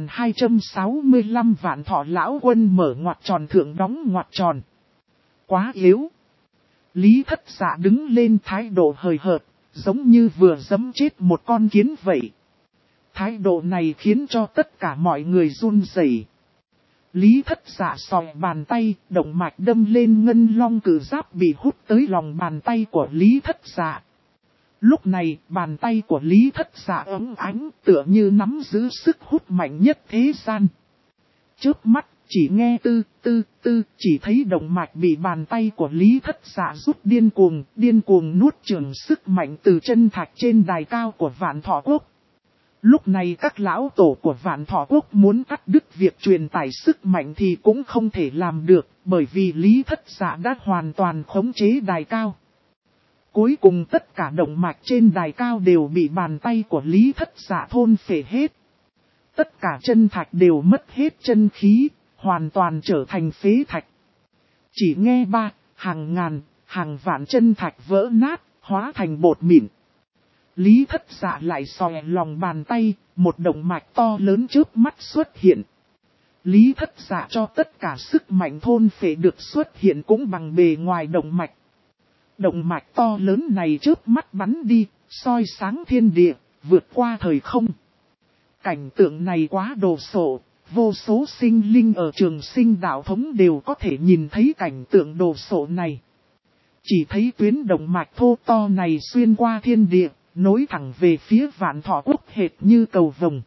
A: 3265 Vạn Thọ lão quân mở ngoặc tròn thượng đóng ngoặc tròn. Quá yếu. Lý Thất Dạ đứng lên thái độ hời hợt, giống như vừa giẫm chết một con kiến vậy. Thái độ này khiến cho tất cả mọi người run rẩy. Lý Thất Dạ sòi bàn tay, động mạch đâm lên Ngân Long cử giáp bị hút tới lòng bàn tay của Lý Thất Dạ. Lúc này, bàn tay của Lý Thất Dạ ấm ánh, tựa như nắm giữ sức hút mạnh nhất thế gian. Chớp mắt, chỉ nghe tư, chỉ thấy động mạch bị bàn tay của Lý Thất Dạ rút điên cuồng nuốt chửng sức mạnh từ chân thạch trên đài cao của Vạn Thọ Quốc. Lúc này các lão tổ của Vạn Thọ Quốc muốn cắt đứt việc truyền tải sức mạnh thì cũng không thể làm được, bởi vì Lý Thất Dạ đã hoàn toàn khống chế đài cao. Cuối cùng tất cả động mạch trên đài cao đều bị bàn tay của Lý Thất Dạ thôn phệ hết. Tất cả chân thạch đều mất hết chân khí, hoàn toàn trở thành phế thạch. Chỉ nghe hàng ngàn, hàng vạn chân thạch vỡ nát, hóa thành bột mịn. Lý Thất Dạ lại sòe lòng bàn tay, một động mạch to lớn trước mắt xuất hiện. Lý Thất Dạ cho tất cả sức mạnh thôn phệ được xuất hiện cũng bằng bề ngoài động mạch. Động mạch to lớn này trước mắt bắn đi, soi sáng thiên địa, vượt qua thời không. Cảnh tượng này quá đồ sộ, vô số sinh linh ở Trường Sinh đạo thống đều có thể nhìn thấy cảnh tượng đồ sộ này. Chỉ thấy tuyến động mạch thô to này xuyên qua thiên địa, nối thẳng về phía Vạn Thọ Quốc hệt như cầu vồng.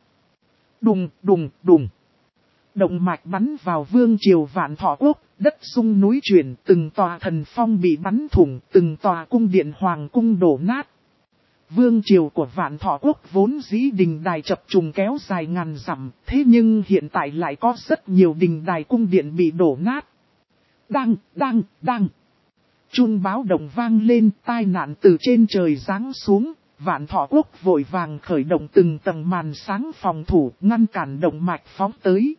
A: Đùng. Động mạch bắn vào vương triều Vạn Thọ Quốc, đất sung núi chuyển, từng tòa thần phong bị bắn thủng, từng tòa cung điện hoàng cung đổ nát. Vương triều của Vạn Thọ Quốc vốn dĩ đình đài chập trùng kéo dài ngàn dặm, thế nhưng hiện tại lại có rất nhiều đình đài cung điện bị đổ nát. Đang. Chuông báo động vang lên, tai nạn từ trên trời giáng xuống. Vạn Thọ Quốc vội vàng khởi động từng tầng màn sáng phòng thủ, ngăn cản động mạch phóng tới.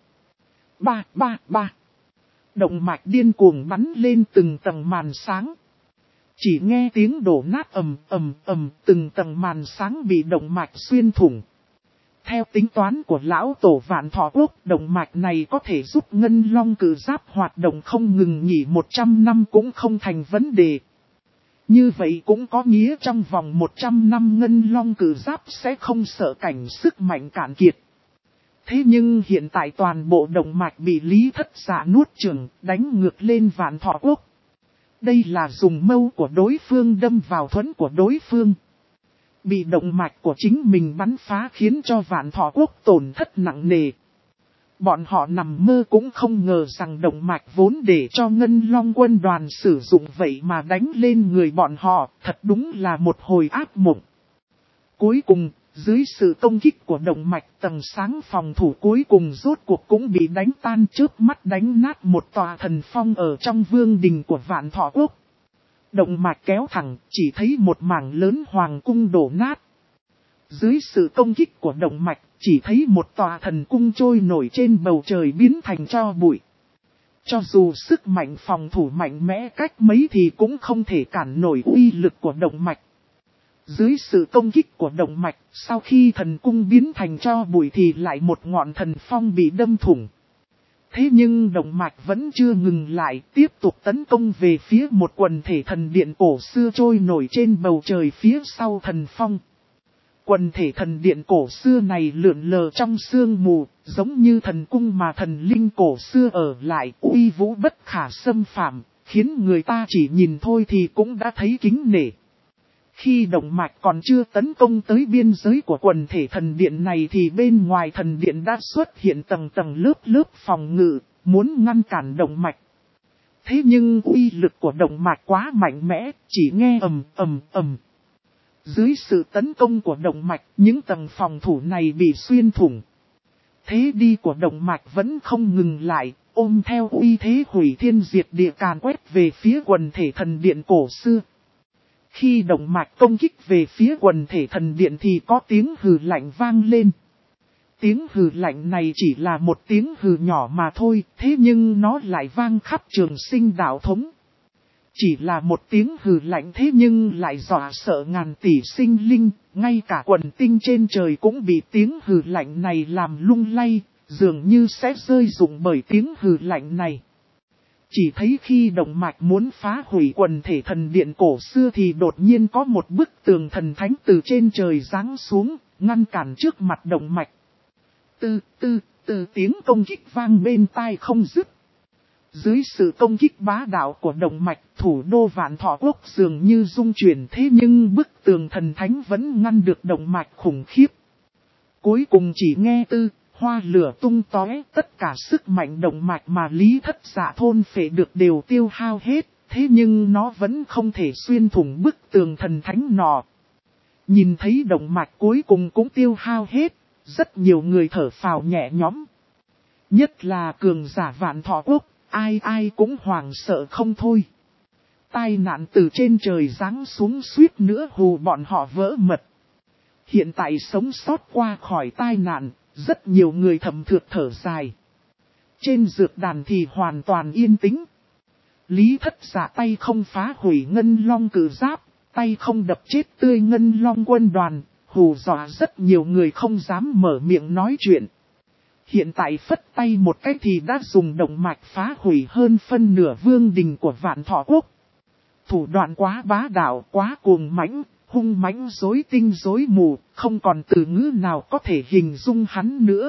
A: Ba. Động mạch điên cuồng bắn lên từng tầng màn sáng. Chỉ nghe tiếng đổ nát ầm, từng tầng màn sáng bị động mạch xuyên thủng. Theo tính toán của lão tổ Vạn Thọ Quốc, động mạch này có thể giúp Ngân Long cử giáp hoạt động không ngừng nghỉ 100 năm cũng không thành vấn đề. Như vậy cũng có nghĩa trong vòng 100 năm Ngân Long cử giáp sẽ không sợ cảnh sức mạnh cạn kiệt. Thế nhưng hiện tại toàn bộ động mạch bị Lý Thất Dạ nuốt chửng, đánh ngược lên Vạn Thọ Quốc. Đây là dùng mâu của đối phương đâm vào thuẫn của đối phương. Bị động mạch của chính mình bắn phá khiến cho Vạn Thọ Quốc tổn thất nặng nề. Bọn họ nằm mơ cũng không ngờ rằng động mạch vốn để cho Ngân Long quân đoàn sử dụng vậy mà đánh lên người bọn họ, thật đúng là một hồi ác mộng. Cuối cùng, dưới sự công kích của động mạch, tầng sáng phòng thủ cuối cùng rốt cuộc cũng bị đánh tan, trước mắt đánh nát một tòa thần phong ở trong vương đình của Vạn Thọ Quốc. Động mạch kéo thẳng, chỉ thấy một mảng lớn hoàng cung đổ nát. Dưới sự công kích của động mạch, chỉ thấy một tòa thần cung trôi nổi trên bầu trời biến thành tro bụi. Cho dù sức mạnh phòng thủ mạnh mẽ cách mấy thì cũng không thể cản nổi uy lực của động mạch. Dưới sự công kích của động mạch, sau khi thần cung biến thành tro bụi thì lại một ngọn thần phong bị đâm thủng. Thế nhưng động mạch vẫn chưa ngừng lại, tiếp tục tấn công về phía một quần thể thần điện cổ xưa trôi nổi trên bầu trời phía sau thần phong. Quần thể thần điện cổ xưa này lượn lờ trong sương mù, giống như thần cung mà thần linh cổ xưa ở lại, uy vũ bất khả xâm phạm, khiến người ta chỉ nhìn thôi thì cũng đã thấy kính nể. Khi động mạch còn chưa tấn công tới biên giới của quần thể thần điện này thì bên ngoài thần điện đã xuất hiện tầng tầng lớp lớp phòng ngự, muốn ngăn cản động mạch. Thế nhưng uy lực của động mạch quá mạnh mẽ, chỉ nghe ầm ầm ầm. Dưới sự tấn công của động mạch, những tầng phòng thủ này bị xuyên thủng. Thế đi của động mạch vẫn không ngừng lại, ôm theo uy thế hủy thiên diệt địa càn quét về phía quần thể thần điện cổ xưa. Khi động mạch công kích về phía quần thể thần điện thì có tiếng hừ lạnh vang lên. Tiếng hừ lạnh này chỉ là một tiếng hừ nhỏ mà thôi, thế nhưng nó lại vang khắp Trường Sinh đạo thống. Chỉ là một tiếng hừ lạnh thế nhưng lại dọa sợ ngàn tỷ sinh linh, ngay cả quần tinh trên trời cũng bị tiếng hừ lạnh này làm lung lay, dường như sẽ rơi rụng bởi tiếng hừ lạnh này. Chỉ thấy khi động mạch muốn phá hủy quần thể thần điện cổ xưa thì đột nhiên có một bức tường thần thánh từ trên trời giáng xuống, ngăn cản trước mặt động mạch. Từ tiếng công kích vang bên tai không dứt. Dưới sự công kích bá đạo của động mạch, thủ đô Vạn Thọ Quốc dường như rung chuyển, thế nhưng bức tường thần thánh vẫn ngăn được động mạch khủng khiếp. Cuối cùng chỉ nghe hoa lửa tung tóe, tất cả sức mạnh động mạch mà Lý Thất Dạ thôn phệ được đều tiêu hao hết, thế nhưng nó vẫn không thể xuyên thủng bức tường thần thánh nọ. Nhìn thấy động mạch cuối cùng cũng tiêu hao hết, rất nhiều người thở phào nhẹ nhõm. Nhất là cường giả Vạn Thọ Quốc, ai cũng hoảng sợ không thôi. Tai nạn từ trên trời giáng xuống suýt nữa hù bọn họ vỡ mật. Hiện tại sống sót qua khỏi tai nạn, rất nhiều người thầm thượt thở dài. Trên dược đàn thì hoàn toàn yên tĩnh. Lý Thất Dạ tay không phá hủy Ngân Long cử giáp, tay không đập chết tươi Ngân Long quân đoàn, hù dọa rất nhiều người không dám mở miệng nói chuyện. Hiện tại phất tay một cái thì đã dùng động mạch phá hủy hơn phân nửa vương đình của Vạn Thọ Quốc. Thủ đoạn quá bá đạo, quá cuồng mãnh, hung mãnh rối tinh rối mù, không còn từ ngữ nào có thể hình dung hắn nữa.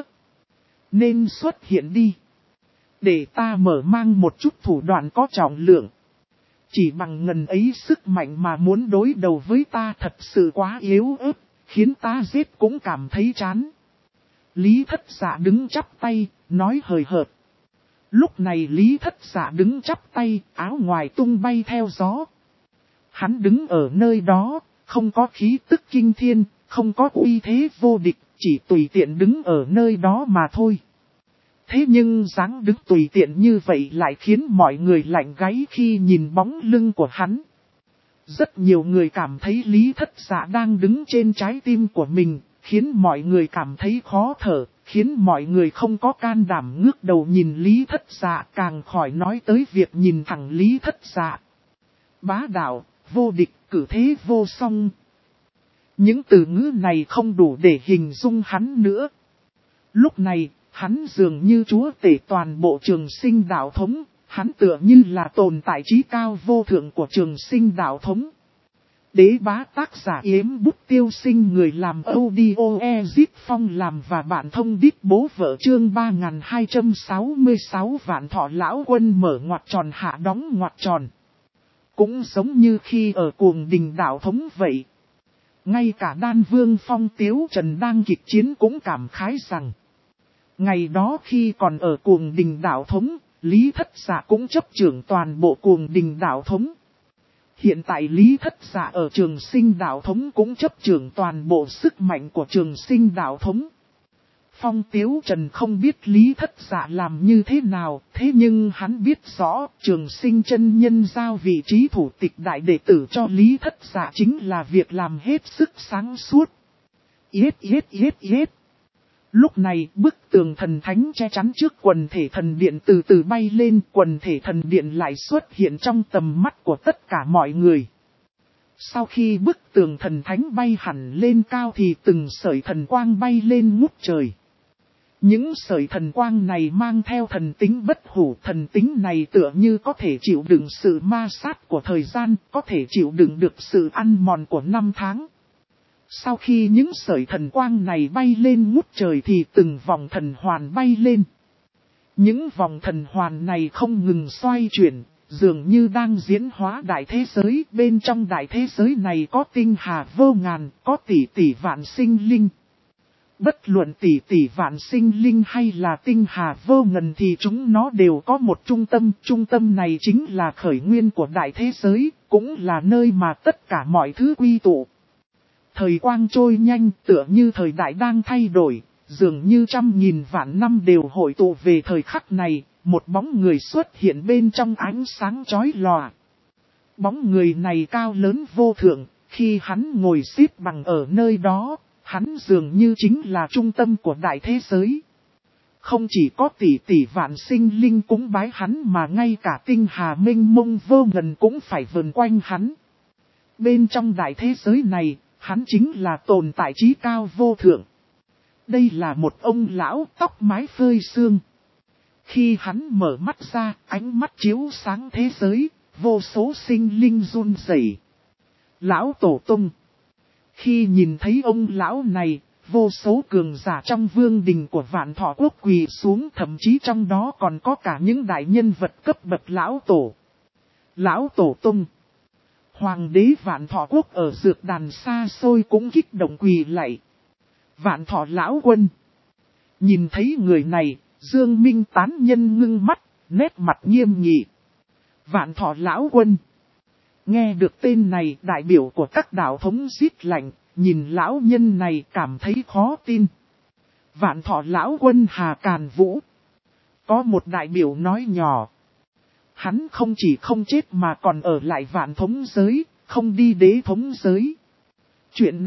A: Nên xuất hiện đi. Để ta mở mang một chút thủ đoạn có trọng lượng. Chỉ bằng ngần ấy sức mạnh mà muốn đối đầu với ta thật sự quá yếu ớt, khiến ta giết cũng cảm thấy chán. Lý Thất Dạ đứng chắp tay, nói hời hợt. Lúc này Lý Thất Dạ đứng chắp tay, áo ngoài tung bay theo gió. Hắn đứng ở nơi đó, không có khí tức kinh thiên, không có uy thế vô địch, chỉ tùy tiện đứng ở nơi đó mà thôi. Thế nhưng dáng đứng tùy tiện như vậy lại khiến mọi người lạnh gáy khi nhìn bóng lưng của hắn. Rất nhiều người cảm thấy Lý Thất Dạ đang đứng trên trái tim của mình, khiến mọi người cảm thấy khó thở, khiến mọi người không có can đảm ngước đầu nhìn Lý Thất Dạ, càng khỏi nói tới việc nhìn thẳng Lý Thất Dạ. Bá đạo, vô địch, cử thế vô song. Những từ ngữ này không đủ để hình dung hắn nữa. Lúc này, hắn dường như chúa tể toàn bộ Trường Sinh đạo thống, hắn tựa như là tồn tại trí cao vô thượng của Trường Sinh đạo thống. Đế bá tác giả Yếm Bút Tiêu Sinh, người làm audio Ezip Phong làm và bạn thông đít bố vợ, chương 3266 Vạn Thọ lão quân mở ngoặc tròn hạ đóng ngoặc tròn. Cũng giống như khi ở Cuồng Đình đạo thống vậy. Ngay cả Đan Vương Phong Tiếu Trần đang kịch chiến cũng cảm khái rằng. Ngày đó khi còn ở Cuồng Đình đạo thống, Lý Thất Dạ cũng chấp trưởng toàn bộ Cuồng Đình đạo thống. Hiện tại Lý Thất Dạ ở Trường Sinh đạo thống cũng chấp trưởng toàn bộ sức mạnh của Trường Sinh đạo thống. Phong Tiếu Trần không biết Lý Thất Dạ làm như thế nào, thế nhưng hắn biết rõ Trường Sinh chân nhân giao vị trí thủ tịch đại đệ tử cho Lý Thất Dạ chính là việc làm hết sức sáng suốt. Yết. Lúc này bức tường thần thánh che chắn trước quần thể thần điện từ từ bay lên, quần thể thần điện lại xuất hiện trong tầm mắt của tất cả mọi người. Sau khi bức tường thần thánh bay hẳn lên cao thì từng sợi thần quang bay lên ngút trời. Những sợi thần quang này mang theo thần tính bất hủ, thần tính này tựa như có thể chịu đựng sự ma sát của thời gian, có thể chịu đựng được sự ăn mòn của năm tháng. Sau khi những sợi thần quang này bay lên ngút trời thì từng vòng thần hoàn bay lên. Những vòng thần hoàn này không ngừng xoay chuyển, dường như đang diễn hóa đại thế giới. Bên trong đại thế giới này có tinh hà vô ngàn, có tỷ tỷ vạn sinh linh. Bất luận tỷ tỷ vạn sinh linh hay là tinh hà vô ngần thì chúng nó đều có một trung tâm này chính là khởi nguyên của đại thế giới, cũng là nơi mà tất cả mọi thứ quy tụ. Thời quang trôi nhanh tựa như thời đại đang thay đổi, dường như trăm nghìn vạn năm đều hội tụ về thời khắc này, một bóng người xuất hiện bên trong ánh sáng chói lòa. Bóng người này cao lớn vô thượng, khi hắn ngồi xếp bằng ở nơi đó, hắn dường như chính là trung tâm của đại thế giới. Không chỉ có tỷ tỷ vạn sinh linh cúng bái hắn mà ngay cả tinh hà mênh mông vô ngần cũng phải vần quanh hắn. Bên trong đại thế giới này, hắn chính là tồn tại trí cao vô thượng. Đây là một ông lão tóc mái phơi sương. Khi hắn mở mắt ra, ánh mắt chiếu sáng thế giới, vô số sinh linh run rẩy. Lão Tổ Tông. Khi nhìn thấy ông lão này, vô số cường giả trong vương đình của Vạn Thọ Quốc quỳ xuống, thậm chí trong đó còn có cả những đại nhân vật cấp bậc Lão Tổ. Lão Tổ Tông. Hoàng đế Vạn Thọ Quốc ở dược đàn xa xôi cũng kích động quỳ lạy. Vạn Thọ Lão Quân. Nhìn thấy người này, Dương Minh tán nhân ngưng mắt, nét mặt nghiêm nghị. Vạn Thọ Lão Quân. Nghe được tên này, đại biểu của các đạo thống rít lạnh, nhìn lão nhân này cảm thấy khó tin. Vạn Thọ Lão Quân Hà Càn Vũ. Có một đại biểu nói nhỏ. Hắn không chỉ không chết mà còn ở lại vạn thống giới, không đi đế thống giới. Chuyện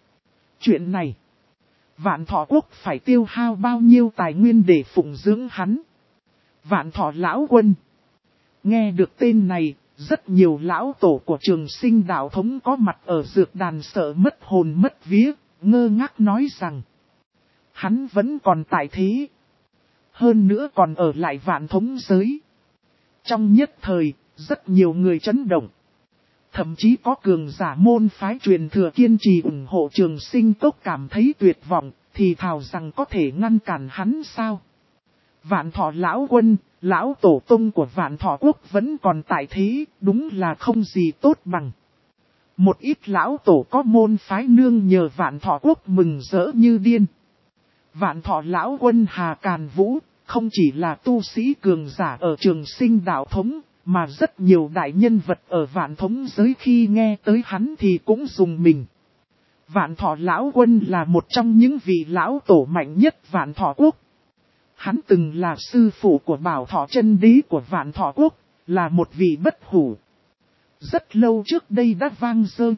A: này. Vạn Thọ Quốc phải tiêu hao bao nhiêu tài nguyên để phụng dưỡng hắn. Vạn Thọ Lão Quân. Nghe được tên này, rất nhiều lão tổ của Trường Sinh đạo thống có mặt ở dược đàn sợ mất hồn mất vía, ngơ ngác nói rằng. Hắn vẫn còn tại thế. Hơn nữa còn ở lại vạn thống giới. Trong nhất thời, rất nhiều người chấn động. Thậm chí có cường giả môn phái truyền thừa kiên trì ủng hộ Trường Sinh cốc cảm thấy tuyệt vọng, thì thào rằng có thể ngăn cản hắn sao. Vạn Thọ Lão Quân, Lão Tổ Tông của Vạn Thọ Quốc vẫn còn tại thế, đúng là không gì tốt bằng. Một ít lão tổ có môn phái nương nhờ Vạn Thọ Quốc mừng rỡ như điên. Vạn Thọ Lão Quân Hà Càn Vũ, không chỉ là tu sĩ cường giả ở Trường Sinh đạo thống, mà rất nhiều đại nhân vật ở Vạn thống giới khi nghe tới hắn thì cũng dùng mình. Vạn Thọ Lão Quân là một trong những vị lão tổ mạnh nhất Vạn Thọ Quốc. Hắn từng là sư phụ của Bảo Thọ Chân Đế của Vạn Thọ Quốc, là một vị bất hủ. Rất lâu trước đây đã vang dơ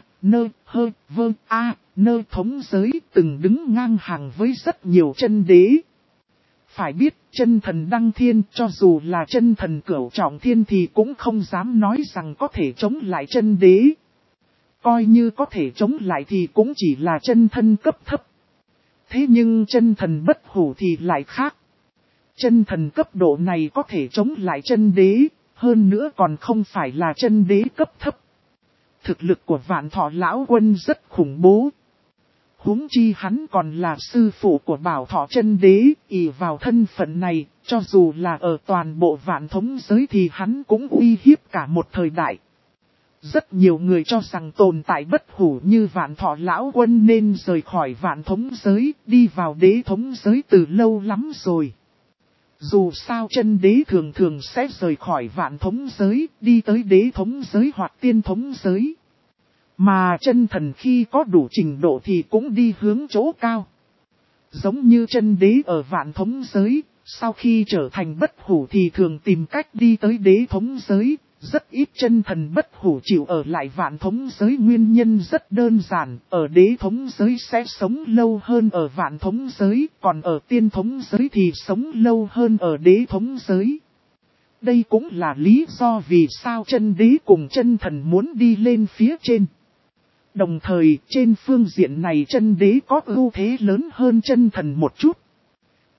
A: nơ thống giới từng đứng ngang hàng với rất nhiều chân đế. Phải biết chân thần đăng thiên cho dù là chân thần cửu trọng thiên thì cũng không dám nói rằng có thể chống lại chân đế. Coi như có thể chống lại thì cũng chỉ là chân thân cấp thấp. Thế nhưng chân thần bất hủ thì lại khác. Chân thần cấp độ này có thể chống lại chân đế, hơn nữa còn không phải là chân đế cấp thấp. Thực lực của Vạn Thọ Lão Quân rất khủng bố. Huống chi hắn còn là sư phụ của Bảo Thọ Chân Đế, ỷ vào thân phận này, cho dù là ở toàn bộ vạn thống giới thì hắn cũng uy hiếp cả một thời đại. Rất nhiều người cho rằng tồn tại bất hủ như Vạn Thọ Lão Quân nên rời khỏi vạn thống giới, đi vào đế thống giới từ lâu lắm rồi. Dù sao chân đế thường thường sẽ rời khỏi vạn thống giới, đi tới đế thống giới hoặc tiên thống giới. Mà chân thần khi có đủ trình độ thì cũng đi hướng chỗ cao. Giống như chân đế ở vạn thống giới, sau khi trở thành bất hủ thì thường tìm cách đi tới đế thống giới. Rất ít chân thần bất hủ chịu ở lại vạn thống giới, nguyên nhân rất đơn giản, ở đế thống giới sẽ sống lâu hơn ở vạn thống giới, còn ở tiên thống giới thì sống lâu hơn ở đế thống giới. Đây cũng là lý do vì sao chân đế cùng chân thần muốn đi lên phía trên. Đồng thời trên phương diện này chân đế có ưu thế lớn hơn chân thần một chút.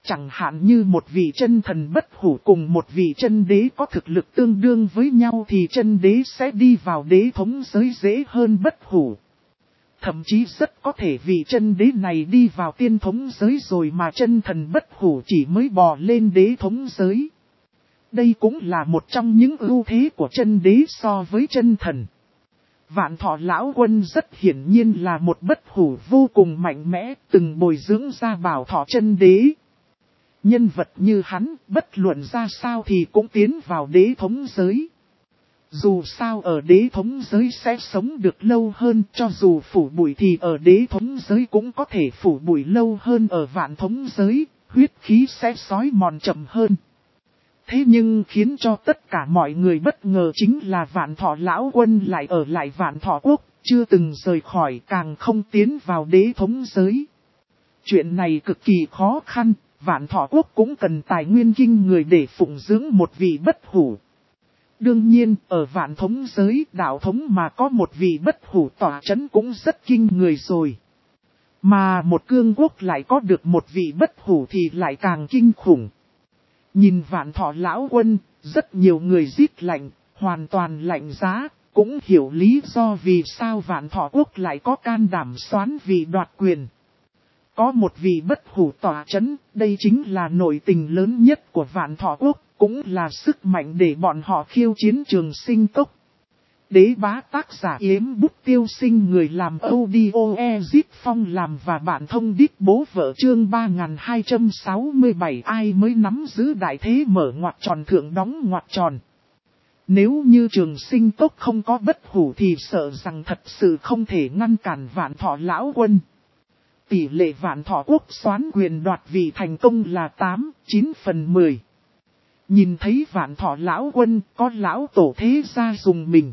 A: Chẳng hạn như một vị chân thần bất hủ cùng một vị chân đế có thực lực tương đương với nhau thì chân đế sẽ đi vào đế thống giới dễ hơn bất hủ. Thậm chí rất có thể vị chân đế này đi vào tiên thống giới rồi mà chân thần bất hủ chỉ mới bò lên đế thống giới. Đây cũng là một trong những ưu thế của chân đế so với chân thần. Vạn Thọ Lão Quân rất hiển nhiên là một bất hủ vô cùng mạnh mẽ, từng bồi dưỡng ra Bảo Thọ chân đế. Nhân vật như hắn, bất luận ra sao thì cũng tiến vào đế thống giới. Dù sao ở đế thống giới sẽ sống được lâu hơn, cho dù phủ bụi thì ở đế thống giới cũng có thể phủ bụi lâu hơn ở vạn thống giới, huyết khí sẽ xói mòn chậm hơn. Thế nhưng khiến cho tất cả mọi người bất ngờ chính là Vạn Thọ Lão Quân lại ở lại Vạn Thọ Quốc, chưa từng rời khỏi, càng không tiến vào đế thống giới. Chuyện này cực kỳ khó khăn, Vạn Thọ Quốc cũng cần tài nguyên kinh người để phụng dưỡng một vị bất hủ. Đương nhiên, ở Vạn thống giới, đạo thống mà có một vị bất hủ tỏa chấn cũng rất kinh người rồi. Mà một cương quốc lại có được một vị bất hủ thì lại càng kinh khủng. Nhìn Vạn Thọ Lão Quân, rất nhiều người rít lạnh, hoàn toàn lạnh giá, cũng hiểu lý do vì sao Vạn Thọ Quốc lại có can đảm xoán vị đoạt quyền. Có một vị bất hủ tỏa chấn, đây chính là nội tình lớn nhất của Vạn Thọ Quốc, cũng là sức mạnh để bọn họ khiêu chiến Trường Sinh Cốc. Đế bá tác giả Yếm Bút Tiêu Sinh, người làm audio Ezip Phong làm và bạn thông đít bố vợ, chương 3267. Ai mới nắm giữ đại thế mở ngoặc tròn thượng đóng ngoặc tròn. Nếu như Trường Sinh Cốc không có bất hủ thì sợ rằng thật sự không thể ngăn cản Vạn Thọ Lão Quân. Tỷ lệ Vạn Thọ Quốc xoán quyền đoạt vị thành công là 8-9/10. Nhìn thấy Vạn Thọ Lão Quân, có lão tổ thế gia dùng mình.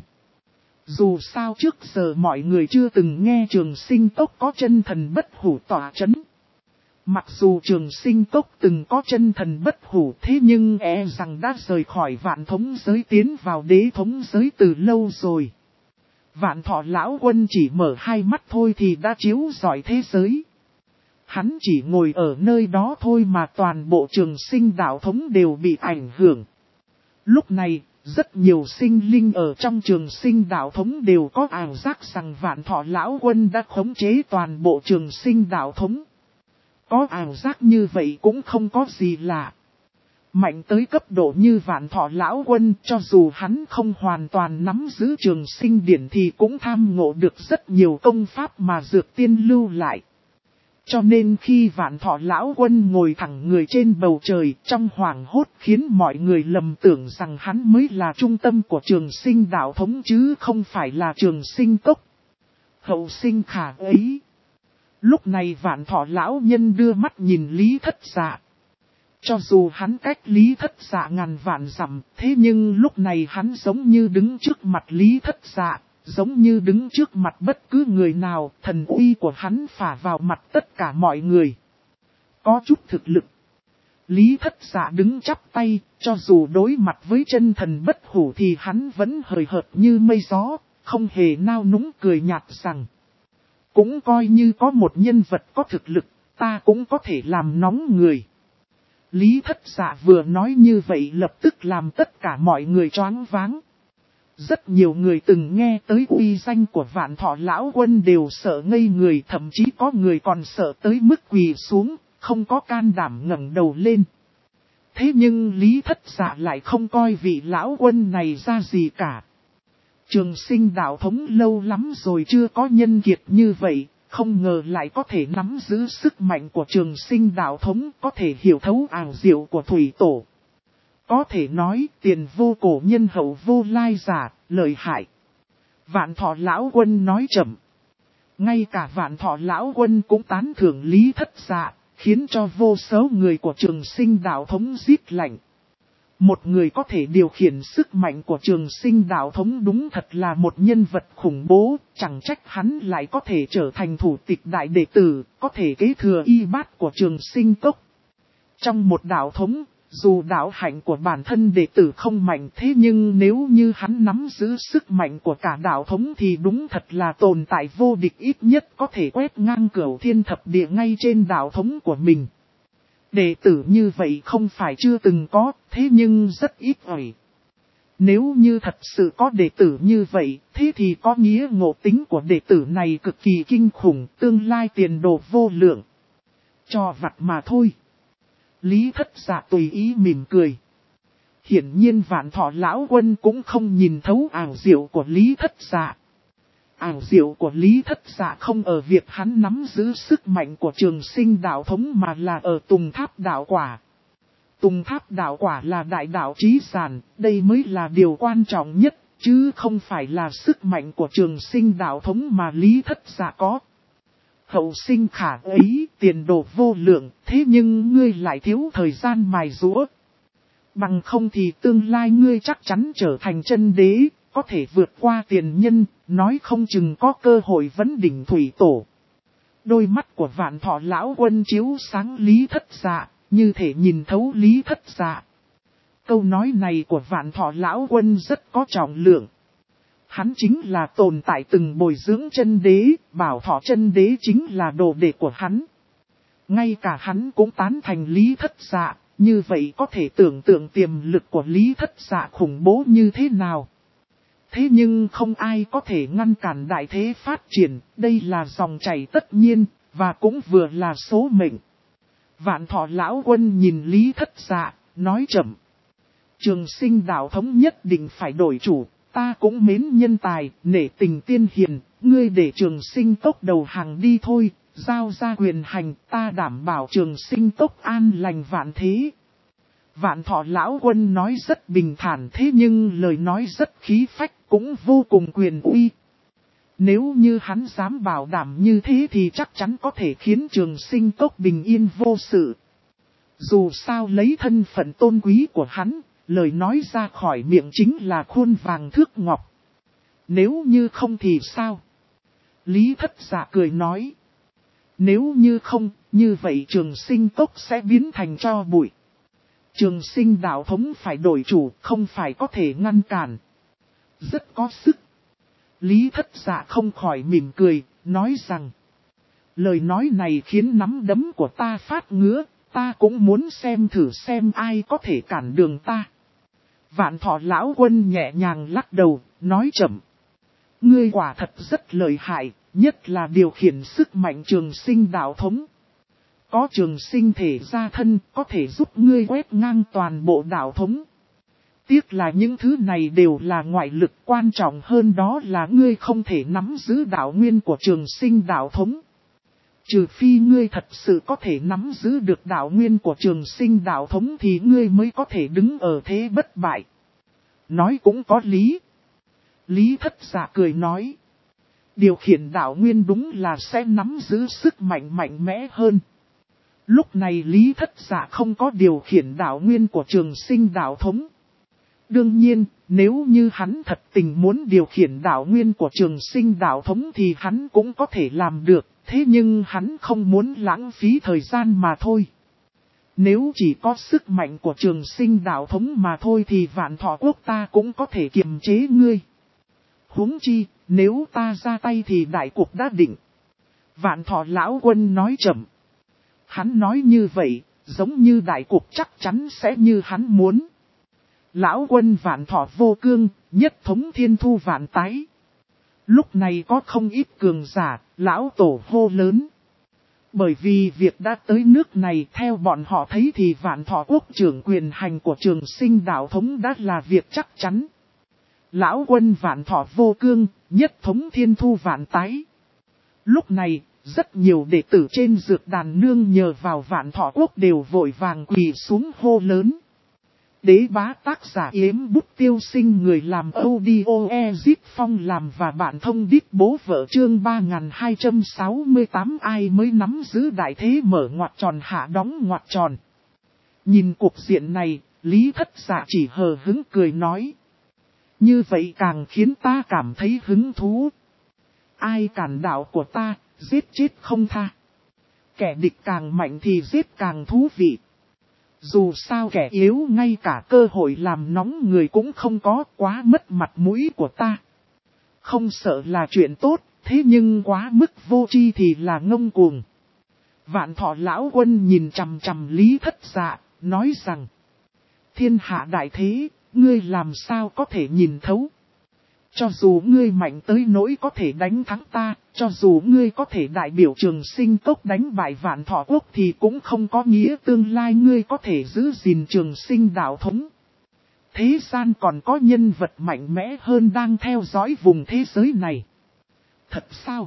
A: Dù sao trước giờ mọi người chưa từng nghe Trường Sinh Cốc có chân thần bất hủ tỏa chấn. Mặc dù Trường Sinh Cốc từng có chân thần bất hủ, thế nhưng rằng đã rời khỏi vạn thống giới tiến vào đế thống giới từ lâu rồi. Vạn Thọ Lão Quân chỉ mở hai mắt thôi thì đã chiếu rọi thế giới. Hắn chỉ ngồi ở nơi đó thôi mà toàn bộ Trường Sinh đạo thống đều bị ảnh hưởng. Lúc này, rất nhiều sinh linh ở trong Trường Sinh đạo thống đều có ảo giác rằng Vạn Thọ Lão Quân đã khống chế toàn bộ Trường Sinh đạo thống. Có ảo giác như vậy cũng không có gì lạ. Mạnh tới cấp độ như Vạn Thọ Lão Quân, cho dù hắn không hoàn toàn nắm giữ Trường Sinh điển thì cũng tham ngộ được rất nhiều công pháp mà Dược Tiên lưu lại. Cho nên khi Vạn Thọ Lão Quân ngồi thẳng người trên bầu trời, trong hoảng hốt khiến mọi người lầm tưởng rằng hắn mới là trung tâm của Trường Sinh đạo thống chứ không phải là Trường Sinh Cốc. Hậu sinh khả ấy. Lúc này Vạn Thọ Lão Nhân đưa mắt nhìn Lý Thất Dạ. Cho dù hắn cách Lý Thất Dạ ngàn vạn dặm, thế nhưng lúc này hắn giống như đứng trước mặt Lý Thất Dạ. Giống như đứng trước mặt bất cứ người nào, thần uy của hắn phả vào mặt tất cả mọi người. Có chút thực lực. Lý Thất Dạ đứng chắp tay, cho dù đối mặt với chân thần bất hủ thì hắn vẫn hời hợt như mây gió, không hề nao núng cười nhạt rằng. Cũng coi như có một nhân vật có thực lực, ta cũng có thể làm nóng người. Lý Thất Dạ vừa nói như vậy lập tức làm tất cả mọi người choáng váng. Rất nhiều người từng nghe tới uy danh của Vạn Thọ Lão Quân đều sợ ngây người, thậm chí có người còn sợ tới mức quỳ xuống, không có can đảm ngẩng đầu lên. Thế nhưng Lý Thất Dạ lại không coi vị Lão Quân này ra gì cả. Trường Sinh đạo thống lâu lắm rồi chưa có nhân kiệt như vậy, không ngờ lại có thể nắm giữ sức mạnh của Trường Sinh đạo thống, có thể hiểu thấu ảo diệu của Thủy Tổ. Có thể nói tiền vô cổ nhân hậu vô lai giả, lợi hại. Vạn Thọ Lão Quân nói chậm. Ngay cả Vạn Thọ Lão Quân cũng tán thưởng Lý Thất Dạ, khiến cho vô số người của Trường Sinh đạo thống rít lạnh. Một người có thể điều khiển sức mạnh của Trường Sinh đạo thống đúng thật là một nhân vật khủng bố, chẳng trách hắn lại có thể trở thành thủ tịch đại đệ tử, có thể kế thừa y bát của Trường Sinh Cốc. Trong một đạo thống, dù đạo hạnh của bản thân đệ tử không mạnh, thế nhưng nếu như hắn nắm giữ sức mạnh của cả đạo thống thì đúng thật là tồn tại vô địch, ít nhất có thể quét ngang cửu thiên thập địa ngay trên đạo thống của mình. Đệ tử như vậy không phải chưa từng có, thế nhưng rất ít ỏi. Nếu như thật sự có đệ tử như vậy, thế thì có nghĩa ngộ tính của đệ tử này cực kỳ kinh khủng, tương lai tiền đồ vô lượng. Cho vặt mà thôi. Lý Thất Dạ tùy ý mỉm cười. Hiển nhiên Vạn Thọ lão quân cũng không nhìn thấu ảo diệu của Lý Thất Dạ. Ảo diệu của Lý Thất Dạ không ở việc hắn nắm giữ sức mạnh của Trường Sinh đạo thống mà là ở Tùng Tháp đạo quả. Tùng Tháp đạo quả là đại đạo chí sản, đây mới là điều quan trọng nhất, chứ không phải là sức mạnh của Trường Sinh đạo thống mà Lý Thất Dạ có. Hậu sinh khả ấy, tiền đồ vô lượng, thế nhưng ngươi lại thiếu thời gian mài giũa. Bằng không thì tương lai ngươi chắc chắn trở thành chân đế, có thể vượt qua tiền nhân, nói không chừng có cơ hội vấn đỉnh thủy tổ. Đôi mắt của Vạn Thọ lão quân chiếu sáng Lý Thất Dạ, như thể nhìn thấu Lý Thất Dạ. Câu nói này của Vạn Thọ lão quân rất có trọng lượng. Hắn chính là tồn tại từng bồi dưỡng chân đế, Bảo Thọ chân đế chính là đồ đệ của hắn. Ngay cả hắn cũng tán thành Lý Thất Dạ, như vậy có thể tưởng tượng tiềm lực của Lý Thất Dạ khủng bố như thế nào. Thế nhưng không ai có thể ngăn cản đại thế phát triển, đây là dòng chảy tất nhiên, và cũng vừa là số mệnh. Vạn Thọ lão quân nhìn Lý Thất Dạ, nói chậm. Trường Sinh đạo thống nhất định phải đổi chủ, ta cũng mến nhân tài, nể tình tiên hiền, ngươi để Trường Sinh tốc đầu hàng đi thôi, giao ra quyền hành, ta đảm bảo Trường Sinh tốc an lành vạn thế. Vạn Thọ lão quân nói rất bình thản thế nhưng lời nói rất khí phách, cũng vô cùng quyền uy. Nếu như hắn dám bảo đảm như thế thì chắc chắn có thể khiến Trường Sinh tốc bình yên vô sự. Dù sao lấy thân phận tôn quý của hắn, lời nói ra khỏi miệng chính là khuôn vàng thước ngọc. Nếu như không thì sao? Lý Thất Dạ cười nói. Nếu như không, như vậy Trường Sinh tốc sẽ biến thành tro bụi. Trường Sinh đạo thống phải đổi chủ, không phải có thể ngăn cản. Rất có sức. Lý Thất Dạ không khỏi mỉm cười, nói rằng. Lời nói này khiến nắm đấm của ta phát ngứa, ta cũng muốn xem thử xem ai có thể cản đường ta. Vạn Thọ lão quân nhẹ nhàng lắc đầu, nói chậm. Ngươi quả thật rất lợi hại, nhất là điều khiển sức mạnh Trường Sinh đạo thống. Có Trường Sinh thể gia thân, có thể giúp ngươi quét ngang toàn bộ đạo thống. Tiếc là những thứ này đều là ngoại lực, quan trọng hơn đó là ngươi không thể nắm giữ đạo nguyên của Trường Sinh đạo thống. Trừ phi ngươi thật sự có thể nắm giữ được đạo nguyên của Trường Sinh đạo thống thì ngươi mới có thể đứng ở thế bất bại. Nói cũng có lý. Lý Thất Dạ cười nói. Điều khiển đạo nguyên đúng là sẽ nắm giữ sức mạnh mạnh mẽ hơn. Lúc này Lý Thất Dạ không có điều khiển đạo nguyên của Trường Sinh đạo thống. Đương nhiên, nếu như hắn thật tình muốn điều khiển đạo nguyên của Trường Sinh đạo thống thì hắn cũng có thể làm được, thế nhưng hắn không muốn lãng phí thời gian mà thôi. Nếu chỉ có sức mạnh của Trường Sinh đạo thống mà thôi thì Vạn Thọ quốc ta cũng có thể kiềm chế ngươi. Huống chi, nếu ta ra tay thì đại cuộc đã định. Vạn Thọ lão quân nói chậm. Hắn nói như vậy, giống như đại cuộc chắc chắn sẽ như hắn muốn. Lão quân Vạn Thọ vô cương, nhất thống thiên thu vạn tái. Lúc này có không ít cường giả, lão tổ hô lớn. Bởi vì việc đã tới nước này theo bọn họ thấy thì Vạn Thọ quốc trưởng quyền hành của Trường Sinh đạo thống đã là việc chắc chắn. Lão quân Vạn Thọ vô cương, nhất thống thiên thu vạn tái. Lúc này, rất nhiều đệ tử trên dược đàn nương nhờ vào Vạn Thọ quốc đều vội vàng quỳ xuống hô lớn. Đế bá tác giả Yếm Bút Tiêu Sinh, người làm audio Ezip Phong làm và bạn thông đít bố vợ chương 3268 ai mới nắm giữ đại thế mở ngoặc tròn hạ đóng ngoặc tròn. Nhìn cuộc diện này, Lý Thất Dạ chỉ hờ hứng cười nói. Như vậy càng khiến ta cảm thấy hứng thú. Ai cản đạo của ta, giết chết không tha. Kẻ địch càng mạnh thì giết càng thú vị. Dù sao kẻ yếu ngay cả cơ hội làm nóng người cũng không có, quá mất mặt mũi của ta. Không sợ là chuyện tốt, thế nhưng quá mức vô tri thì là ngông cuồng. Vạn Thọ lão quân nhìn chằm chằm Lý Thất Dạ, nói rằng: thiên hạ đại thế, ngươi làm sao có thể nhìn thấu? Cho dù ngươi mạnh tới nỗi có thể đánh thắng ta, cho dù ngươi có thể đại biểu Trường Sinh Cốc đánh bại Vạn Thọ Quốc thì cũng không có nghĩa tương lai ngươi có thể giữ gìn Trường Sinh đạo thống. Thế gian còn có nhân vật mạnh mẽ hơn đang theo dõi vùng thế giới này. Thật sao?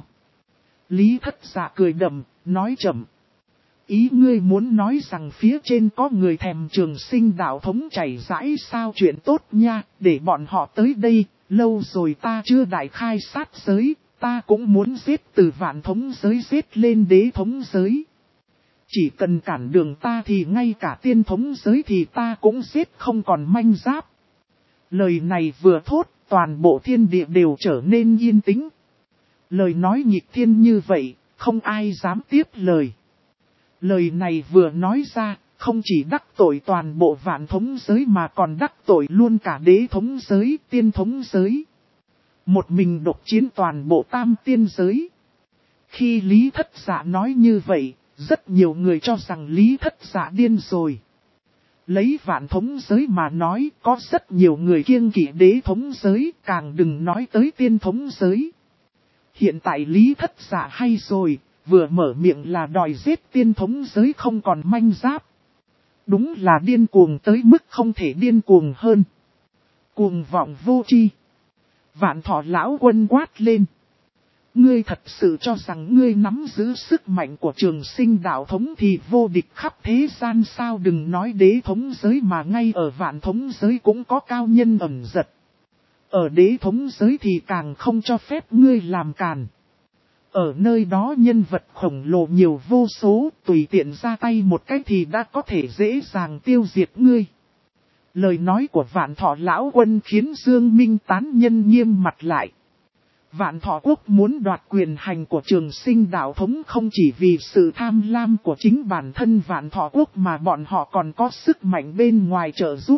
A: Lý Thất Dạ cười đậm, nói chậm. Ý ngươi muốn nói rằng phía trên có người thèm Trường Sinh đạo thống chảy rãi sao? Chuyện tốt nha, để bọn họ tới đây, lâu rồi ta chưa đại khai sát giới, ta cũng muốn giết từ vạn thống giới giết lên đế thống giới. Chỉ cần cản đường ta thì ngay cả tiên thống giới thì ta cũng giết không còn manh giáp. Lời này vừa thốt, toàn bộ thiên địa đều trở nên yên tĩnh. Lời nói nghịch thiên như vậy, không ai dám tiếp lời. Lời này vừa nói ra, không chỉ đắc tội toàn bộ vạn thống giới mà còn đắc tội luôn cả đế thống giới, tiên thống giới. Một mình độc chiến toàn bộ tam tiên giới. Khi Lý Thất Dạ nói như vậy, rất nhiều người cho rằng Lý Thất Dạ điên rồi. Lấy vạn thống giới mà nói, có rất nhiều người kiêng kỵ đế thống giới, càng đừng nói tới tiên thống giới. Hiện tại Lý Thất Dạ hay rồi, vừa mở miệng là đòi giết tiên thống giới không còn manh giáp. Đúng là điên cuồng tới mức không thể điên cuồng hơn. Cuồng vọng vô tri. Vạn Thọ lão quân quát lên. Ngươi thật sự cho rằng ngươi nắm giữ sức mạnh của Trường Sinh đạo thống thì vô địch khắp thế gian sao? Đừng nói đế thống giới mà ngay ở vạn thống giới cũng có cao nhân ẩn giật. Ở đế thống giới thì càng không cho phép ngươi làm càn. Ở nơi đó nhân vật khổng lồ nhiều vô số, tùy tiện ra tay một cách thì đã có thể dễ dàng tiêu diệt ngươi. Lời nói của Vạn Thọ lão quân khiến Dương Minh tán nhân nghiêm mặt lại. Vạn Thọ quốc muốn đoạt quyền hành của Trường Sinh đạo thống không chỉ vì sự tham lam của chính bản thân Vạn Thọ quốc mà bọn họ còn có sức mạnh bên ngoài trợ giúp.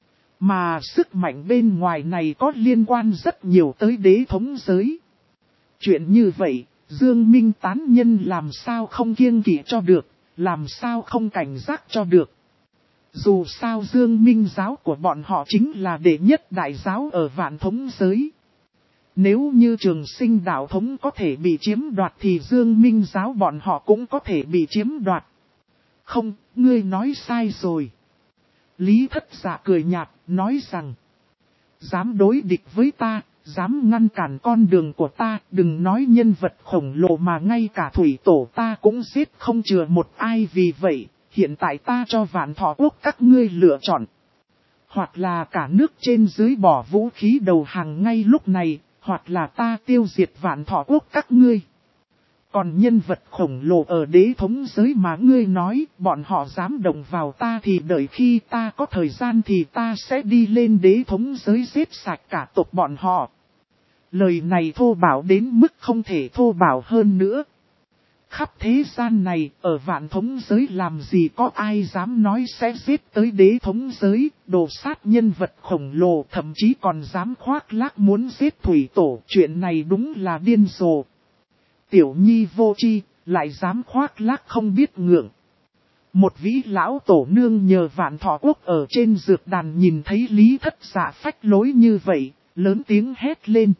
A: Mà sức mạnh bên ngoài này có liên quan rất nhiều tới đế thống giới. Chuyện như vậy, Dương Minh tán nhân làm sao không kiêng kỵ cho được, làm sao không cảnh giác cho được. Dù sao Dương Minh giáo của bọn họ chính là đệ nhất đại giáo ở vạn thống giới. Nếu như Trường Sinh đạo thống có thể bị chiếm đoạt thì Dương Minh giáo bọn họ cũng có thể bị chiếm đoạt. Không, ngươi nói sai rồi. Lý Thất Dạ cười nhạt, nói rằng. Dám đối địch với ta, dám ngăn cản con đường của ta, đừng nói nhân vật khổng lồ mà ngay cả thủy tổ ta cũng giết không chừa một ai. Vì vậy, hiện tại ta cho Vạn Thọ quốc các ngươi lựa chọn. Hoặc là cả nước trên dưới bỏ vũ khí đầu hàng ngay lúc này, hoặc là ta tiêu diệt Vạn Thọ quốc các ngươi. Còn nhân vật khổng lồ ở đế thống giới mà ngươi nói, bọn họ dám động vào ta thì đợi khi ta có thời gian thì ta sẽ đi lên đế thống giới giết sạch cả tộc bọn họ. Lời này thô bạo đến mức không thể thô bạo hơn nữa. Khắp thế gian này, ở vạn thống giới làm gì có ai dám nói sẽ giết tới đế thống giới, đồ sát nhân vật khổng lồ, thậm chí còn dám khoác lác muốn giết thủy tổ. Chuyện này đúng là điên rồ. Tiểu nhi vô tri, lại dám khoác lác không biết ngượng. Một vĩ lão tổ nương nhờ Vạn Thọ quốc ở trên dược đàn nhìn thấy Lý Thất Dạ phách lối như vậy, lớn tiếng hét lên.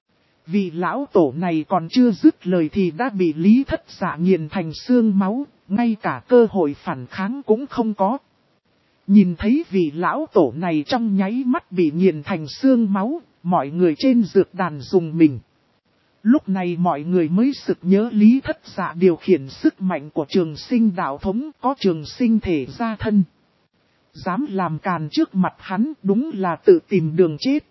A: Vị lão tổ này còn chưa dứt lời thì đã bị Lý Thất Dạ nghiền thành xương máu, ngay cả cơ hội phản kháng cũng không có. Nhìn thấy vị lão tổ này trong nháy mắt bị nghiền thành xương máu, mọi người trên dược đàn dùng mình. Lúc này mọi người mới sực nhớ Lý Thất Dạ điều khiển sức mạnh của Trường Sinh đạo thống, có Trường Sinh thể ra thân. Dám làm càn trước mặt hắn đúng là tự tìm đường chết.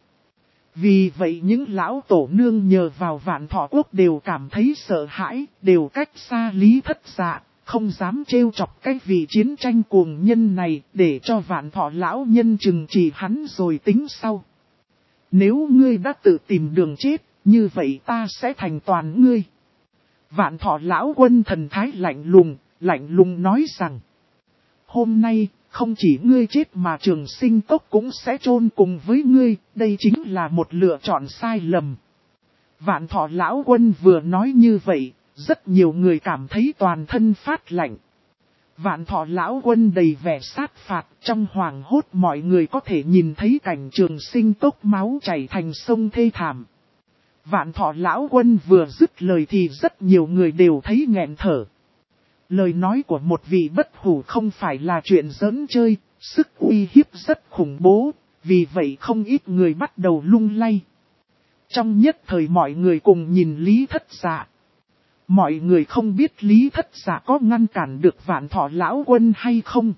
A: Vì vậy những lão tổ nương nhờ vào Vạn Thọ quốc đều cảm thấy sợ hãi, đều cách xa Lý Thất Dạ, không dám trêu chọc cái vị chiến tranh cuồng nhân này để cho Vạn Thọ lão nhân trừng trị hắn rồi tính sau. Nếu ngươi đã tự tìm đường chết, như vậy ta sẽ thành toàn ngươi. Vạn Thọ lão quân thần thái lạnh lùng nói rằng. Hôm nay, không chỉ ngươi chết mà Trường Sinh cốc cũng sẽ chôn cùng với ngươi, đây chính là một lựa chọn sai lầm. Vạn Thọ lão quân vừa nói như vậy, rất nhiều người cảm thấy toàn thân phát lạnh. Vạn Thọ lão quân đầy vẻ sát phạt, trong hoàng hốt mọi người có thể nhìn thấy cảnh Trường Sinh Cốc máu chảy thành sông thê thảm. Vạn Thọ lão quân vừa dứt lời thì rất nhiều người đều thấy nghẹn thở. Lời nói của một vị bất hủ không phải là chuyện giỡn chơi, sức uy hiếp rất khủng bố, vì vậy không ít người bắt đầu lung lay. Trong nhất thời mọi người cùng nhìn Lý Thất Dạ. Mọi người không biết Lý Thất Dạ có ngăn cản được Vạn Thọ lão quân hay không.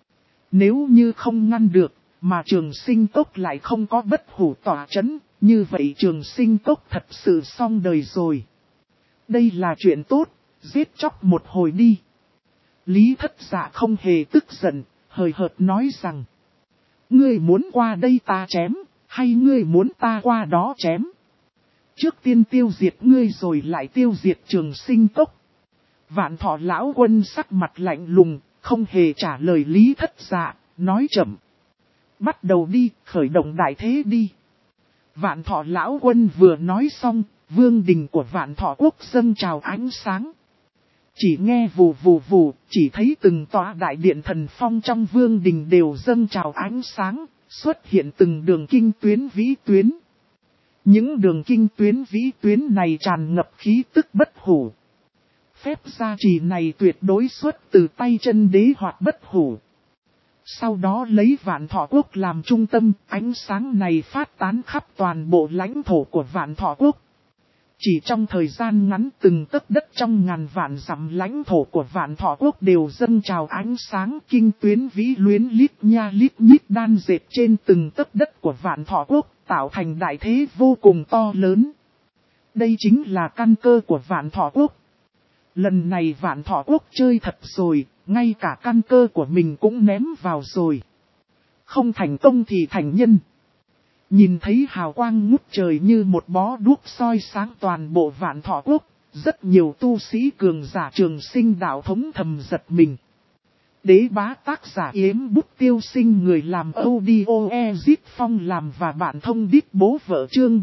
A: Nếu như không ngăn được, mà Trường Sinh Cốc lại không có bất hủ tỏa chấn, như vậy Trường Sinh Cốc thật sự xong đời rồi. Đây là chuyện tốt, giết chóc một hồi đi. Lý Thất Dạ không hề tức giận, hời hợt nói rằng: ngươi muốn qua đây ta chém, hay ngươi muốn ta qua đó chém? Trước tiên tiêu diệt ngươi rồi lại tiêu diệt Trường Sinh Cốc. Vạn Thọ lão quân sắc mặt lạnh lùng, không hề trả lời Lý Thất Dạ, nói chậm: bắt đầu đi, khởi động đại thế đi. Vạn Thọ lão quân vừa nói xong, vương đình của Vạn Thọ quốc dâng trào ánh sáng. Chỉ nghe vù vù vù, chỉ thấy từng tòa đại điện thần phong trong vương đình đều dâng trào ánh sáng, xuất hiện từng đường kinh tuyến vĩ tuyến. Những đường kinh tuyến vĩ tuyến này tràn ngập khí tức bất hủ. Phép gia trì này tuyệt đối xuất từ tay chân đế hoặc bất hủ. Sau đó lấy Vạn Thọ quốc làm trung tâm, ánh sáng này phát tán khắp toàn bộ lãnh thổ của Vạn Thọ quốc. Chỉ trong thời gian ngắn từng tấc đất trong ngàn vạn dặm lãnh thổ của Vạn Thọ quốc đều dâng trào ánh sáng, kinh tuyến vĩ luyến lít nha lít nhít đan dệt trên từng tấc đất của Vạn Thọ quốc, tạo thành đại thế vô cùng to lớn. Đây chính là căn cơ của Vạn Thọ quốc. Lần này Vạn Thọ quốc chơi thật rồi, ngay cả căn cơ của mình cũng ném vào rồi. Không thành công thì thành nhân. Nhìn thấy hào quang ngút trời như một bó đuốc soi sáng toàn bộ Vạn Thọ quốc, rất nhiều tu sĩ cường giả Trường Sinh đạo thống thầm giật mình. Đế bá tác giả Yếm Bút Tiêu Sinh, người làm audio Ezit Phong làm và bạn thông đít bố vợ, chương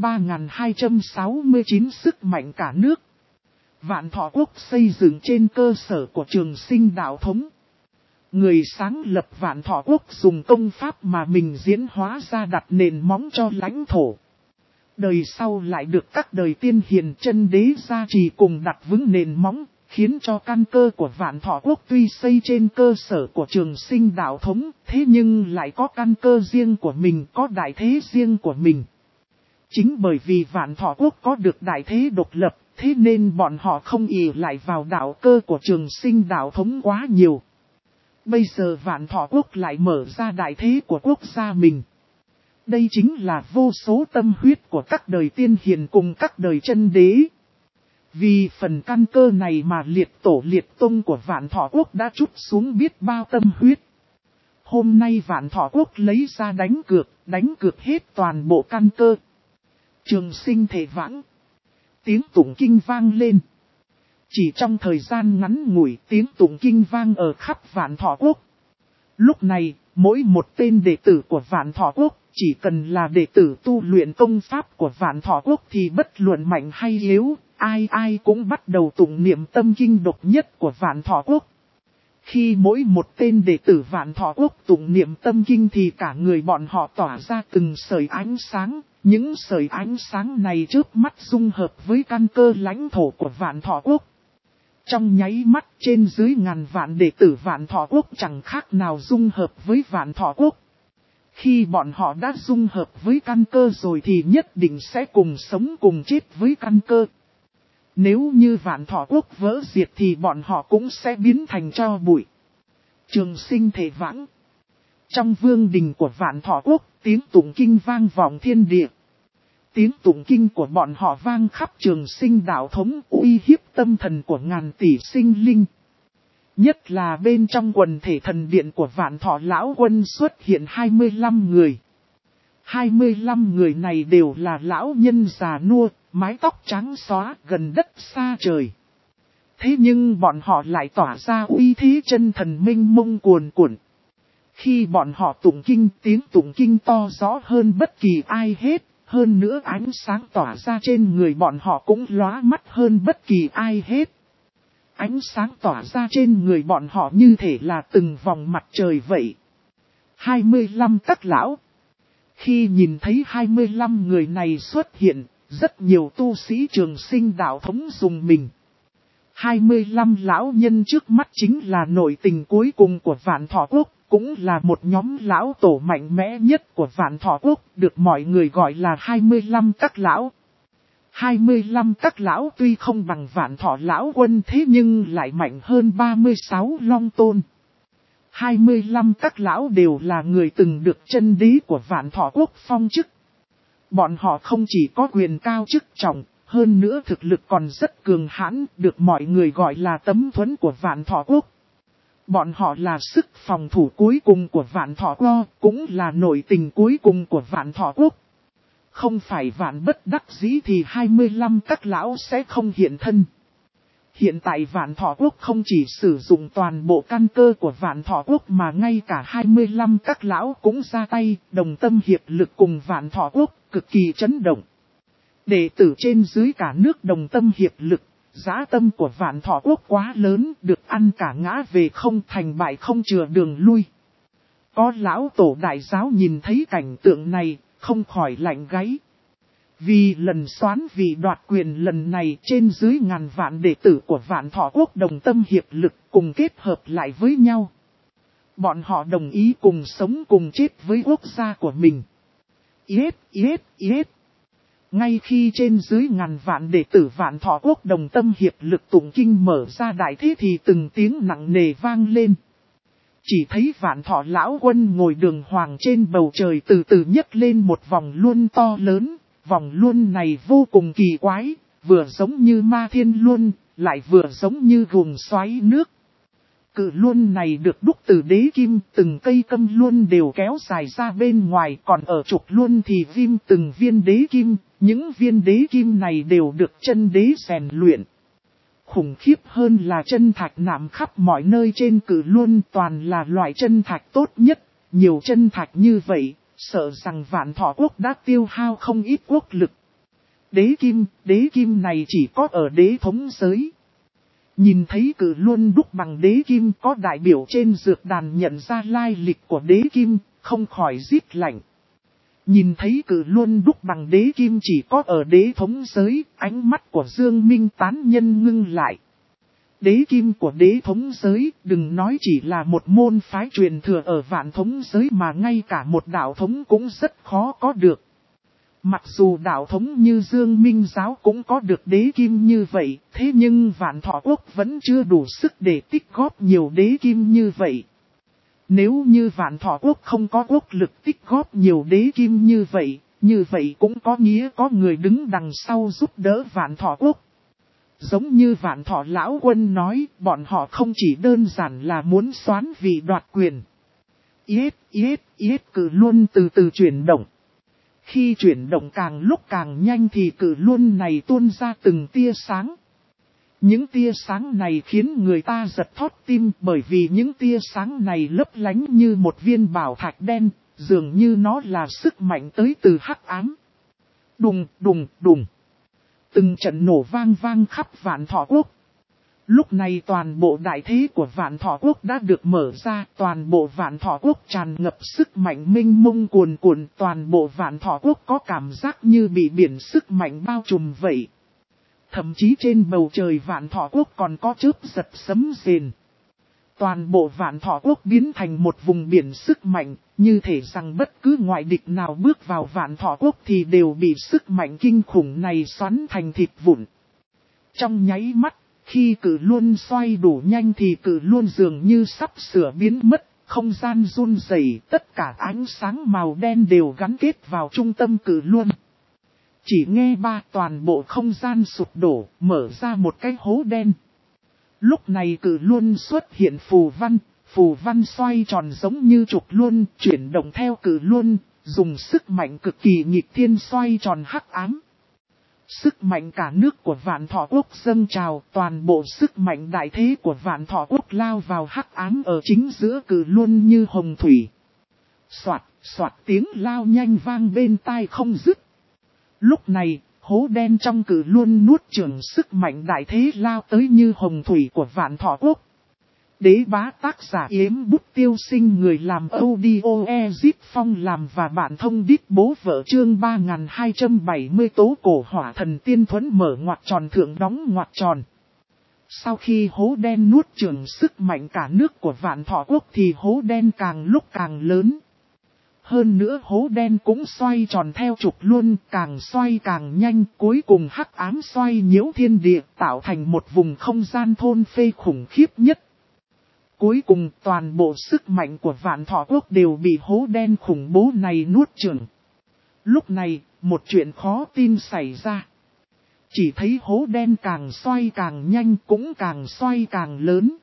A: 3269 sức mạnh cả nước. Vạn Thọ quốc xây dựng trên cơ sở của Trường Sinh đạo thống. Người sáng lập Vạn Thọ quốc dùng công pháp mà mình diễn hóa ra đặt nền móng cho lãnh thổ. Đời sau lại được các đời tiên hiền chân đế gia trì cùng đặt vững nền móng, khiến cho căn cơ của Vạn Thọ quốc tuy xây trên cơ sở của Trường Sinh đạo thống, thế nhưng lại có căn cơ riêng của mình, có đại thế riêng của mình. Chính bởi vì Vạn Thọ quốc có được đại thế độc lập, thế nên bọn họ không ỷ lại vào đạo cơ của Trường Sinh đạo thống quá nhiều. Bây giờ Vạn Thọ quốc lại mở ra đại thế của quốc gia mình. Đây chính là vô số tâm huyết của các đời tiên hiền cùng các đời chân đế. Vì phần căn cơ này mà liệt tổ liệt tông của Vạn Thọ quốc đã trút xuống biết bao tâm huyết. Hôm nay Vạn Thọ quốc lấy ra đánh cược hết toàn bộ căn cơ. Trường Sinh thể vãng. Tiếng tụng kinh vang lên. Chỉ trong thời gian ngắn ngủi, tiếng tụng kinh vang ở khắp Vạn Thọ quốc. Lúc này, mỗi một tên đệ tử của Vạn Thọ quốc, chỉ cần là đệ tử tu luyện công pháp của Vạn Thọ quốc thì bất luận mạnh hay yếu, ai cũng bắt đầu tụng niệm tâm kinh độc nhất của Vạn Thọ quốc. Khi mỗi một tên đệ tử Vạn Thọ quốc tụng niệm tâm kinh thì cả người bọn họ tỏa ra từng sợi ánh sáng. Những sợi ánh sáng này chớp mắt dung hợp với căn cơ lãnh thổ của Vạn Thọ quốc. Trong nháy mắt trên dưới ngàn vạn đệ tử Vạn Thọ quốc chẳng khác nào dung hợp với Vạn Thọ quốc. Khi bọn họ đã dung hợp với căn cơ rồi thì nhất định sẽ cùng sống cùng chết với căn cơ. Nếu như Vạn Thọ quốc vỡ diệt thì bọn họ cũng sẽ biến thành tro bụi. Trường Sinh thể vãng. Trong vương đình của Vạn Thọ quốc, tiếng tụng kinh vang vọng thiên địa. Tiếng tụng kinh của bọn họ vang khắp Trường Sinh đạo thống, uy hiếp tâm thần của ngàn tỷ sinh linh. Nhất là bên trong quần thể thần điện của Vạn Thọ lão quân xuất hiện 25 người. 25 người này đều là lão nhân già nua, mái tóc trắng xóa, gần đất xa trời. Thế nhưng bọn họ lại tỏa ra uy thế chân thần minh mông cuồn cuộn. Khi bọn họ tụng kinh, tiếng tụng kinh to rõ hơn bất kỳ ai hết. Hơn nữa ánh sáng tỏa ra trên người bọn họ cũng lóa mắt hơn bất kỳ ai hết. ánh sáng tỏa ra trên người bọn họ như thể là từng vòng mặt trời vậy. 25 các lão. Khi nhìn thấy 25 người này xuất hiện, rất nhiều tu sĩ trường sinh đạo thống dùng mình. 25 lão nhân trước mắt chính là nội tình cuối cùng của Vạn Thọ Quốc, cũng là một nhóm lão tổ mạnh mẽ nhất của Vạn Thọ Quốc, được mọi người gọi là 25 các lão. 25 các lão tuy không bằng Vạn Thọ lão quân thế nhưng lại mạnh hơn 36 long tôn. 25 các lão đều là người từng được chân đế của Vạn Thọ Quốc phong chức. Bọn họ không chỉ có quyền cao chức trọng, hơn nữa thực lực còn rất cường hãn, được mọi người gọi là tấm thuẫn của Vạn Thọ Quốc. Bọn họ là sức phòng thủ cuối cùng của Vạn Thọ Quốc, cũng là nội tình cuối cùng của Vạn Thọ Quốc. Không phải vạn bất đắc dĩ thì 25 các lão sẽ không hiện thân. Hiện tại Vạn Thọ Quốc không chỉ sử dụng toàn bộ căn cơ của Vạn Thọ Quốc mà ngay cả 25 các lão cũng ra tay, đồng tâm hiệp lực cùng Vạn Thọ Quốc, cực kỳ chấn động. Đệ tử trên dưới cả nước đồng tâm hiệp lực, dã tâm của Vạn Thọ Quốc quá lớn, được ăn cả ngã về không, thành bại không chừa đường lui. Có lão tổ đại giáo nhìn thấy cảnh tượng này, không khỏi lạnh gáy. Vì lần soán vị đoạt quyền lần này trên dưới ngàn vạn đệ tử của Vạn Thọ Quốc đồng tâm hiệp lực cùng kết hợp lại với nhau. Bọn họ đồng ý cùng sống cùng chết với quốc gia của mình. Yết. Ngay khi trên dưới ngàn vạn đệ tử Vạn Thọ Quốc đồng tâm hiệp lực tụng kinh mở ra đại thế thì từng tiếng nặng nề vang lên. Chỉ thấy Vạn Thọ lão quân ngồi đường hoàng trên bầu trời từ từ nhấc lên một vòng luân to lớn. Vòng luân này vô cùng kỳ quái, vừa giống như ma thiên luân, lại vừa giống như guồng xoáy nước. Cự luân này được đúc từ đế kim, từng cây câm luân đều kéo dài ra bên ngoài, còn ở trục luân thì ghim từng viên đế kim, những viên đế kim này đều được chân đế rèn luyện. Khủng khiếp hơn là chân thạch nạm khắp mọi nơi trên cự luân, toàn là loại chân thạch tốt nhất, nhiều chân thạch như vậy. Sợ rằng Vạn Thọ Quốc đã tiêu hao không ít quốc lực. Đế kim này chỉ có ở đế thống giới. Nhìn thấy cự luân đúc bằng đế kim có đại biểu trên dược đàn nhận ra lai lịch của đế kim, không khỏi rít lạnh. Nhìn thấy cự luân đúc bằng đế kim chỉ có ở đế thống giới, ánh mắt của Dương Minh tán nhân ngưng lại. Đế kim của đế thống giới, đừng nói chỉ là một môn phái truyền thừa ở Vạn thống giới mà ngay cả một đạo thống cũng rất khó có được. Mặc dù đạo thống như Dương Minh giáo cũng có được đế kim như vậy, thế nhưng Vạn Thọ Quốc vẫn chưa đủ sức để tích góp nhiều đế kim như vậy. Nếu như Vạn Thọ Quốc không có quốc lực tích góp nhiều đế kim như vậy cũng có nghĩa có người đứng đằng sau giúp đỡ Vạn Thọ Quốc. Giống như Vạn Thọ lão quân nói, bọn họ không chỉ đơn giản là muốn soán vị đoạt quyền. Cự luân từ từ chuyển động. Khi chuyển động càng lúc càng nhanh thì cự luân này tuôn ra từng tia sáng. Những tia sáng này khiến người ta giật thót tim bởi vì những tia sáng này lấp lánh như một viên bảo thạch đen, dường như nó là sức mạnh tới từ hắc ám. Đùng. Từng trận nổ vang khắp Vạn Thọ Quốc. Lúc này toàn bộ đại thế của Vạn Thọ Quốc đã được mở ra, toàn bộ Vạn Thọ Quốc tràn ngập sức mạnh mênh mông cuồn cuộn, toàn bộ Vạn Thọ Quốc có cảm giác như bị biển sức mạnh bao trùm vậy. Thậm chí trên bầu trời Vạn Thọ Quốc còn có chớp giật sấm rền. Toàn bộ Vạn Thọ Quốc biến thành một vùng biển sức mạnh, như thể rằng bất cứ ngoại địch nào bước vào Vạn Thọ Quốc thì đều bị sức mạnh kinh khủng này xoắn thành thịt vụn. Trong nháy mắt, khi cự luân xoay đủ nhanh thì cự luân dường như sắp sửa biến mất, không gian run rẩy, tất cả ánh sáng màu đen đều gắn kết vào trung tâm cự luân. Chỉ nghe toàn bộ không gian sụp đổ, mở ra một cái hố đen. Lúc này cự luân xuất hiện phù văn xoay tròn giống như trục luân, chuyển động theo cự luân, dùng sức mạnh cực kỳ nghịch thiên xoay tròn hắc ám. Sức mạnh cả nước của Vạn Thọ Quốc dâng trào, toàn bộ sức mạnh đại thế của Vạn Thọ Quốc lao vào hắc ám ở chính giữa cự luân như hồng thủy. Soạt tiếng lao nhanh vang bên tai không dứt. Lúc này, hố đen trong cự luôn nuốt chửng sức mạnh đại thế lao tới như hồng thủy của Vạn Thọ Quốc. Đế bá tác giả Yếm Bút Tiêu Sinh, người làm audio Ezip Phong làm và bạn thông đít bố vợ, chương 3270 tố cổ hỏa thần tiên thuẫn mở ngoặc tròn thượng đóng ngoặc tròn. Sau khi hố đen nuốt chửng sức mạnh cả nước của Vạn Thọ Quốc thì hố đen càng lúc càng lớn. Hơn nữa hố đen cũng xoay tròn theo trục luôn, càng xoay càng nhanh, cuối cùng hắc ám xoay nhiễu thiên địa, tạo thành một vùng không gian thôn phê khủng khiếp nhất. Cuối cùng toàn bộ sức mạnh của Vạn Thọ Quốc đều bị hố đen khủng bố này nuốt chửng. Lúc này, một chuyện khó tin xảy ra. Chỉ thấy hố đen càng xoay càng nhanh, cũng càng xoay càng lớn.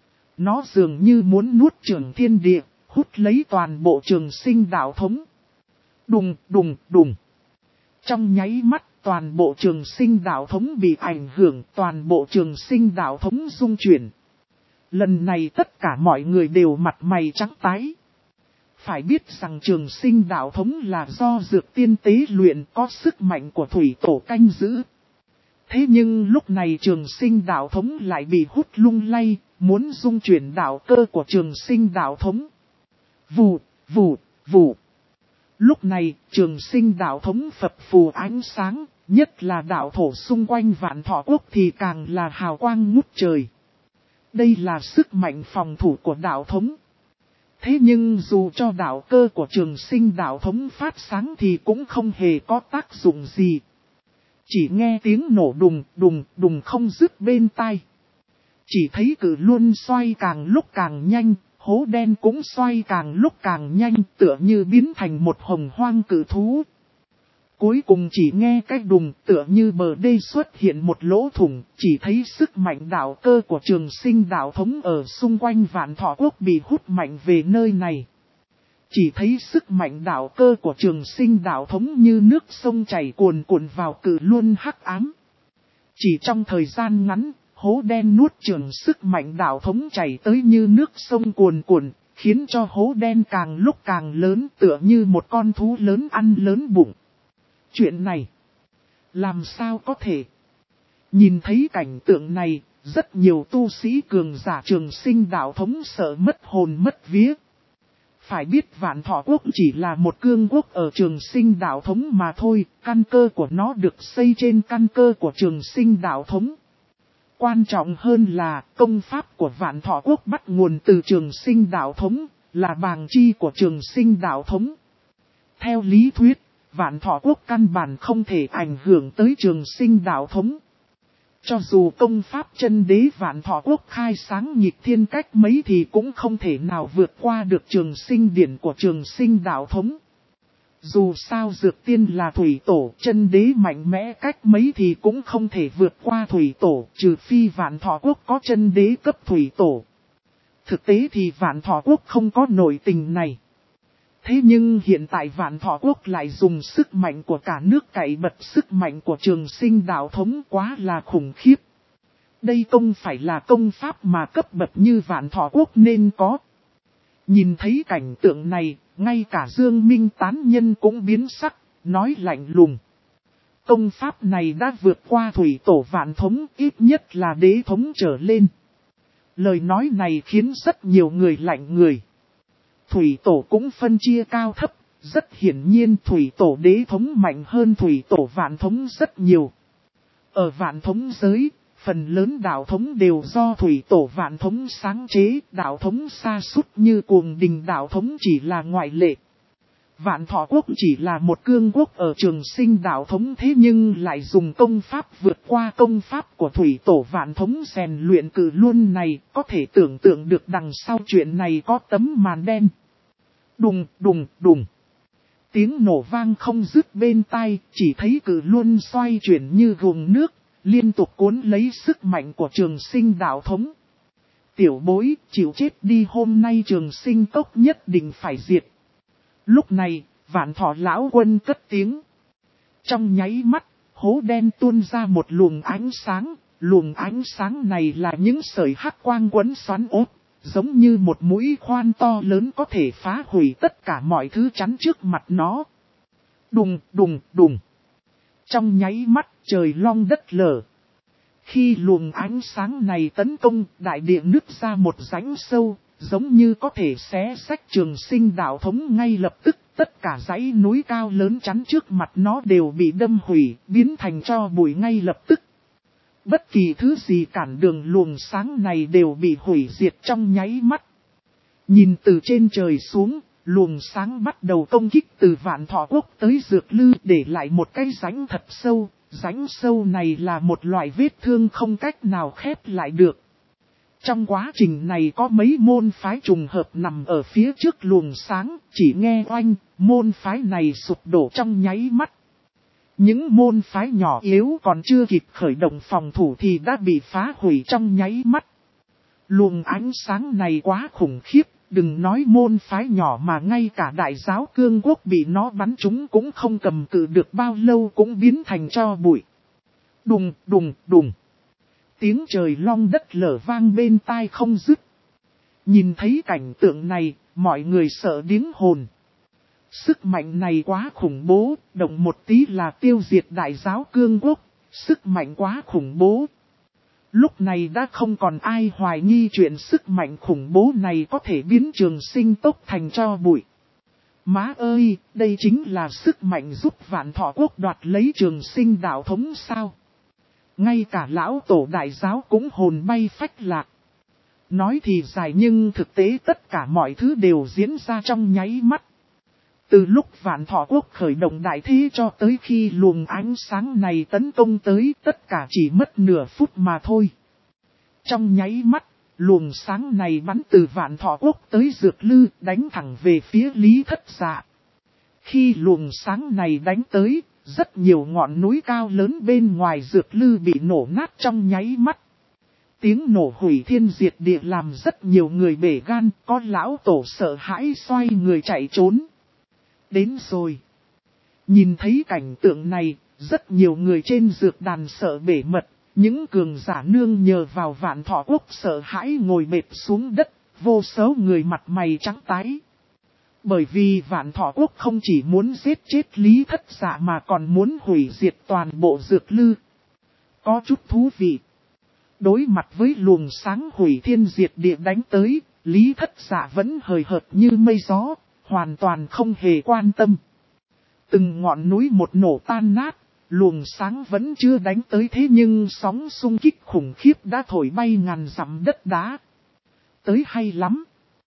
A: Nó dường như muốn nuốt chửng thiên địa, hút lấy toàn bộ Trường Sinh đạo thống. Đùng đùng đùng. Trong nháy mắt, toàn bộ Trường Sinh đạo thống bị ảnh hưởng, toàn bộ Trường Sinh đạo thống rung chuyển. Lần này tất cả mọi người đều mặt mày trắng tái. Phải biết rằng Trường Sinh đạo thống là do dược tiên tế luyện, có sức mạnh của thủy tổ canh giữ. Thế nhưng lúc này Trường Sinh đạo thống lại bị hút lung lay, muốn dung chuyển đạo cơ của Trường Sinh đạo thống. Vù, vù, vù. Lúc này, Trường Sinh đạo thống phập phù ánh sáng, nhất là đạo thổ xung quanh Vạn Thọ Quốc thì càng là hào quang ngút trời. Đây là sức mạnh phòng thủ của đạo thống. Thế nhưng dù cho đạo cơ của Trường Sinh đạo thống phát sáng thì cũng không hề có tác dụng gì. Chỉ nghe tiếng nổ đùng đùng đùng không dứt bên tai. Chỉ thấy cự luân xoay càng lúc càng nhanh, hố đen cũng xoay càng lúc càng nhanh, tựa như biến thành một hồng hoang cự thú. Cuối cùng chỉ nghe cái đùng, tựa như bờ đê xuất hiện một lỗ thủng, chỉ thấy sức mạnh đạo cơ của Trường Sinh đạo thống ở xung quanh Vạn Thọ Quốc bị hút mạnh về nơi này. Chỉ thấy sức mạnh đạo cơ của Trường Sinh đạo thống như nước sông chảy cuồn cuộn vào cự luân hắc ám. Chỉ trong thời gian ngắn, hố đen nuốt chửng sức mạnh đạo thống chảy tới như nước sông cuồn cuộn, khiến cho hố đen càng lúc càng lớn, tựa như một con thú lớn ăn lớn bụng. Chuyện này, làm sao có thể? Nhìn thấy cảnh tượng này, rất nhiều tu sĩ cường giả Trường Sinh đạo thống sợ mất hồn mất vía. Phải biết Vạn Thọ Quốc chỉ là một cương quốc ở Trường Sinh đạo thống mà thôi, căn cơ của nó được xây trên căn cơ của Trường Sinh đạo thống. Quan trọng hơn là công pháp của Vạn Thọ Quốc bắt nguồn từ Trường Sinh đạo thống, là bàng chi của Trường Sinh đạo thống. Theo lý thuyết, Vạn Thọ Quốc căn bản không thể ảnh hưởng tới Trường Sinh đạo thống. Cho dù công pháp chân đế Vạn Thọ Quốc khai sáng nhịp thiên cách mấy thì cũng không thể nào vượt qua được Trường Sinh điển của Trường Sinh đạo thống. Dù sao dược tiên là thủy tổ, chân đế mạnh mẽ cách mấy thì cũng không thể vượt qua thủy tổ, trừ phi Vạn Thọ Quốc có chân đế cấp thủy tổ. Thực tế thì Vạn Thọ Quốc không có nội tình này. Thế nhưng hiện tại Vạn Thọ Quốc lại dùng sức mạnh của cả nước cày bật sức mạnh của Trường Sinh đạo thống, quá là khủng khiếp. Đây không phải là công pháp mà cấp bậc như Vạn Thọ Quốc nên có. Nhìn thấy cảnh tượng này, ngay cả Dương Minh tán nhân cũng biến sắc, nói lạnh lùng. Công pháp này đã vượt qua thủy tổ Vạn thống, ít nhất là đế thống trở lên. Lời nói này khiến rất nhiều người lạnh người. Thủy tổ cũng phân chia cao thấp, rất hiển nhiên thủy tổ đế thống mạnh hơn thủy tổ Vạn thống rất nhiều. Ở Vạn thống giới, phần lớn đạo thống đều do thủy tổ Vạn thống sáng chế, đạo thống sa sút như Cuồng Đình đạo thống chỉ là ngoại lệ. Vạn Thọ Quốc chỉ là một cương quốc ở Trường Sinh đạo thống, thế nhưng lại dùng công pháp vượt qua công pháp của thủy tổ Vạn thống rèn luyện cự luân này, có thể tưởng tượng được đằng sau chuyện này có tấm màn đen. Đùng đùng đùng. Tiếng nổ vang không dứt bên tai, chỉ thấy cự luân xoay chuyển như gùng nước, liên tục cuốn lấy sức mạnh của Trường Sinh đạo thống. Tiểu bối, chịu chết đi, hôm nay Trường Sinh cốc nhất định phải diệt. Lúc này, Vạn Thọ lão quân cất tiếng. Trong nháy mắt, hố đen tuôn ra một luồng ánh sáng này là những sợi hắc quang quấn xoắn ốp, giống như một mũi khoan to lớn có thể phá hủy tất cả mọi thứ chắn trước mặt nó. Đùng đùng đùng. Trong nháy mắt trời long đất lở. Khi luồng ánh sáng này tấn công, đại địa nứt ra một rãnh sâu, giống như có thể xé rách Trường Sinh đạo thống ngay lập tức. Tất cả dãy núi cao lớn chắn trước mặt nó đều bị đâm hủy, biến thành tro bụi ngay lập tức. Bất kỳ thứ gì cản đường luồng sáng này đều bị hủy diệt trong nháy mắt. Nhìn từ trên trời xuống, luồng sáng bắt đầu công kích từ Vạn Thọ Quốc tới Dược Lư, để lại một cái rãnh thật sâu. Rãnh sâu này là một loại vết thương không cách nào khép lại được. Trong quá trình này có mấy môn phái trùng hợp nằm ở phía trước luồng sáng, chỉ nghe oanh, môn phái này sụp đổ trong nháy mắt. Những môn phái nhỏ yếu còn chưa kịp khởi động phòng thủ thì đã bị phá hủy trong nháy mắt. Luồng ánh sáng này quá khủng khiếp, đừng nói môn phái nhỏ mà ngay cả đại giáo cương quốc bị nó bắn trúng cũng không cầm cự được bao lâu cũng biến thành tro bụi. Đùng, đùng, đùng. Tiếng trời long đất lở vang bên tai không dứt. Nhìn thấy cảnh tượng này, mọi người sợ điếng hồn. Sức mạnh này quá khủng bố, động một tí là tiêu diệt đại giáo cương quốc, sức mạnh quá khủng bố. Lúc này đã không còn ai hoài nghi chuyện sức mạnh khủng bố này có thể biến Trường Sinh tốc thành tro bụi. Má ơi, đây chính là sức mạnh giúp Vạn Thọ Quốc đoạt lấy Trường Sinh đạo thống sao? Ngay cả lão tổ đại giáo cũng hồn bay phách lạc. Nói thì dài nhưng thực tế tất cả mọi thứ đều diễn ra trong nháy mắt. Từ lúc Vạn Thọ Quốc khởi động đại thế cho tới khi luồng ánh sáng này tấn công tới, tất cả chỉ mất nửa phút mà thôi. Trong nháy mắt, luồng sáng này bắn từ Vạn Thọ Quốc tới Dược Lư, đánh thẳng về phía Lý Thất Dạ. Khi luồng sáng này đánh tới, rất nhiều ngọn núi cao lớn bên ngoài Dược Lư bị nổ nát trong nháy mắt. Tiếng nổ hủy thiên diệt địa làm rất nhiều người bể gan, có lão tổ sợ hãi xoay người chạy trốn. Đến rồi. Nhìn thấy cảnh tượng này, rất nhiều người trên dược đàn sợ bể mật, những cường giả nương nhờ vào Vạn Thọ Quốc sợ hãi ngồi bệt xuống đất, vô số người mặt mày trắng tái. Bởi vì Vạn Thọ Quốc không chỉ muốn giết chết Lý Thất Dạ mà còn muốn hủy diệt toàn bộ Dược Lư. Có chút thú vị. Đối mặt với luồng sáng hủy thiên diệt địa đánh tới, Lý Thất Dạ vẫn hời hợt như mây gió, hoàn toàn không hề quan tâm. Từng ngọn núi một nổ tan nát, luồng sáng vẫn chưa đánh tới thế nhưng sóng xung kích khủng khiếp đã thổi bay ngàn dặm đất đá. Tới hay lắm.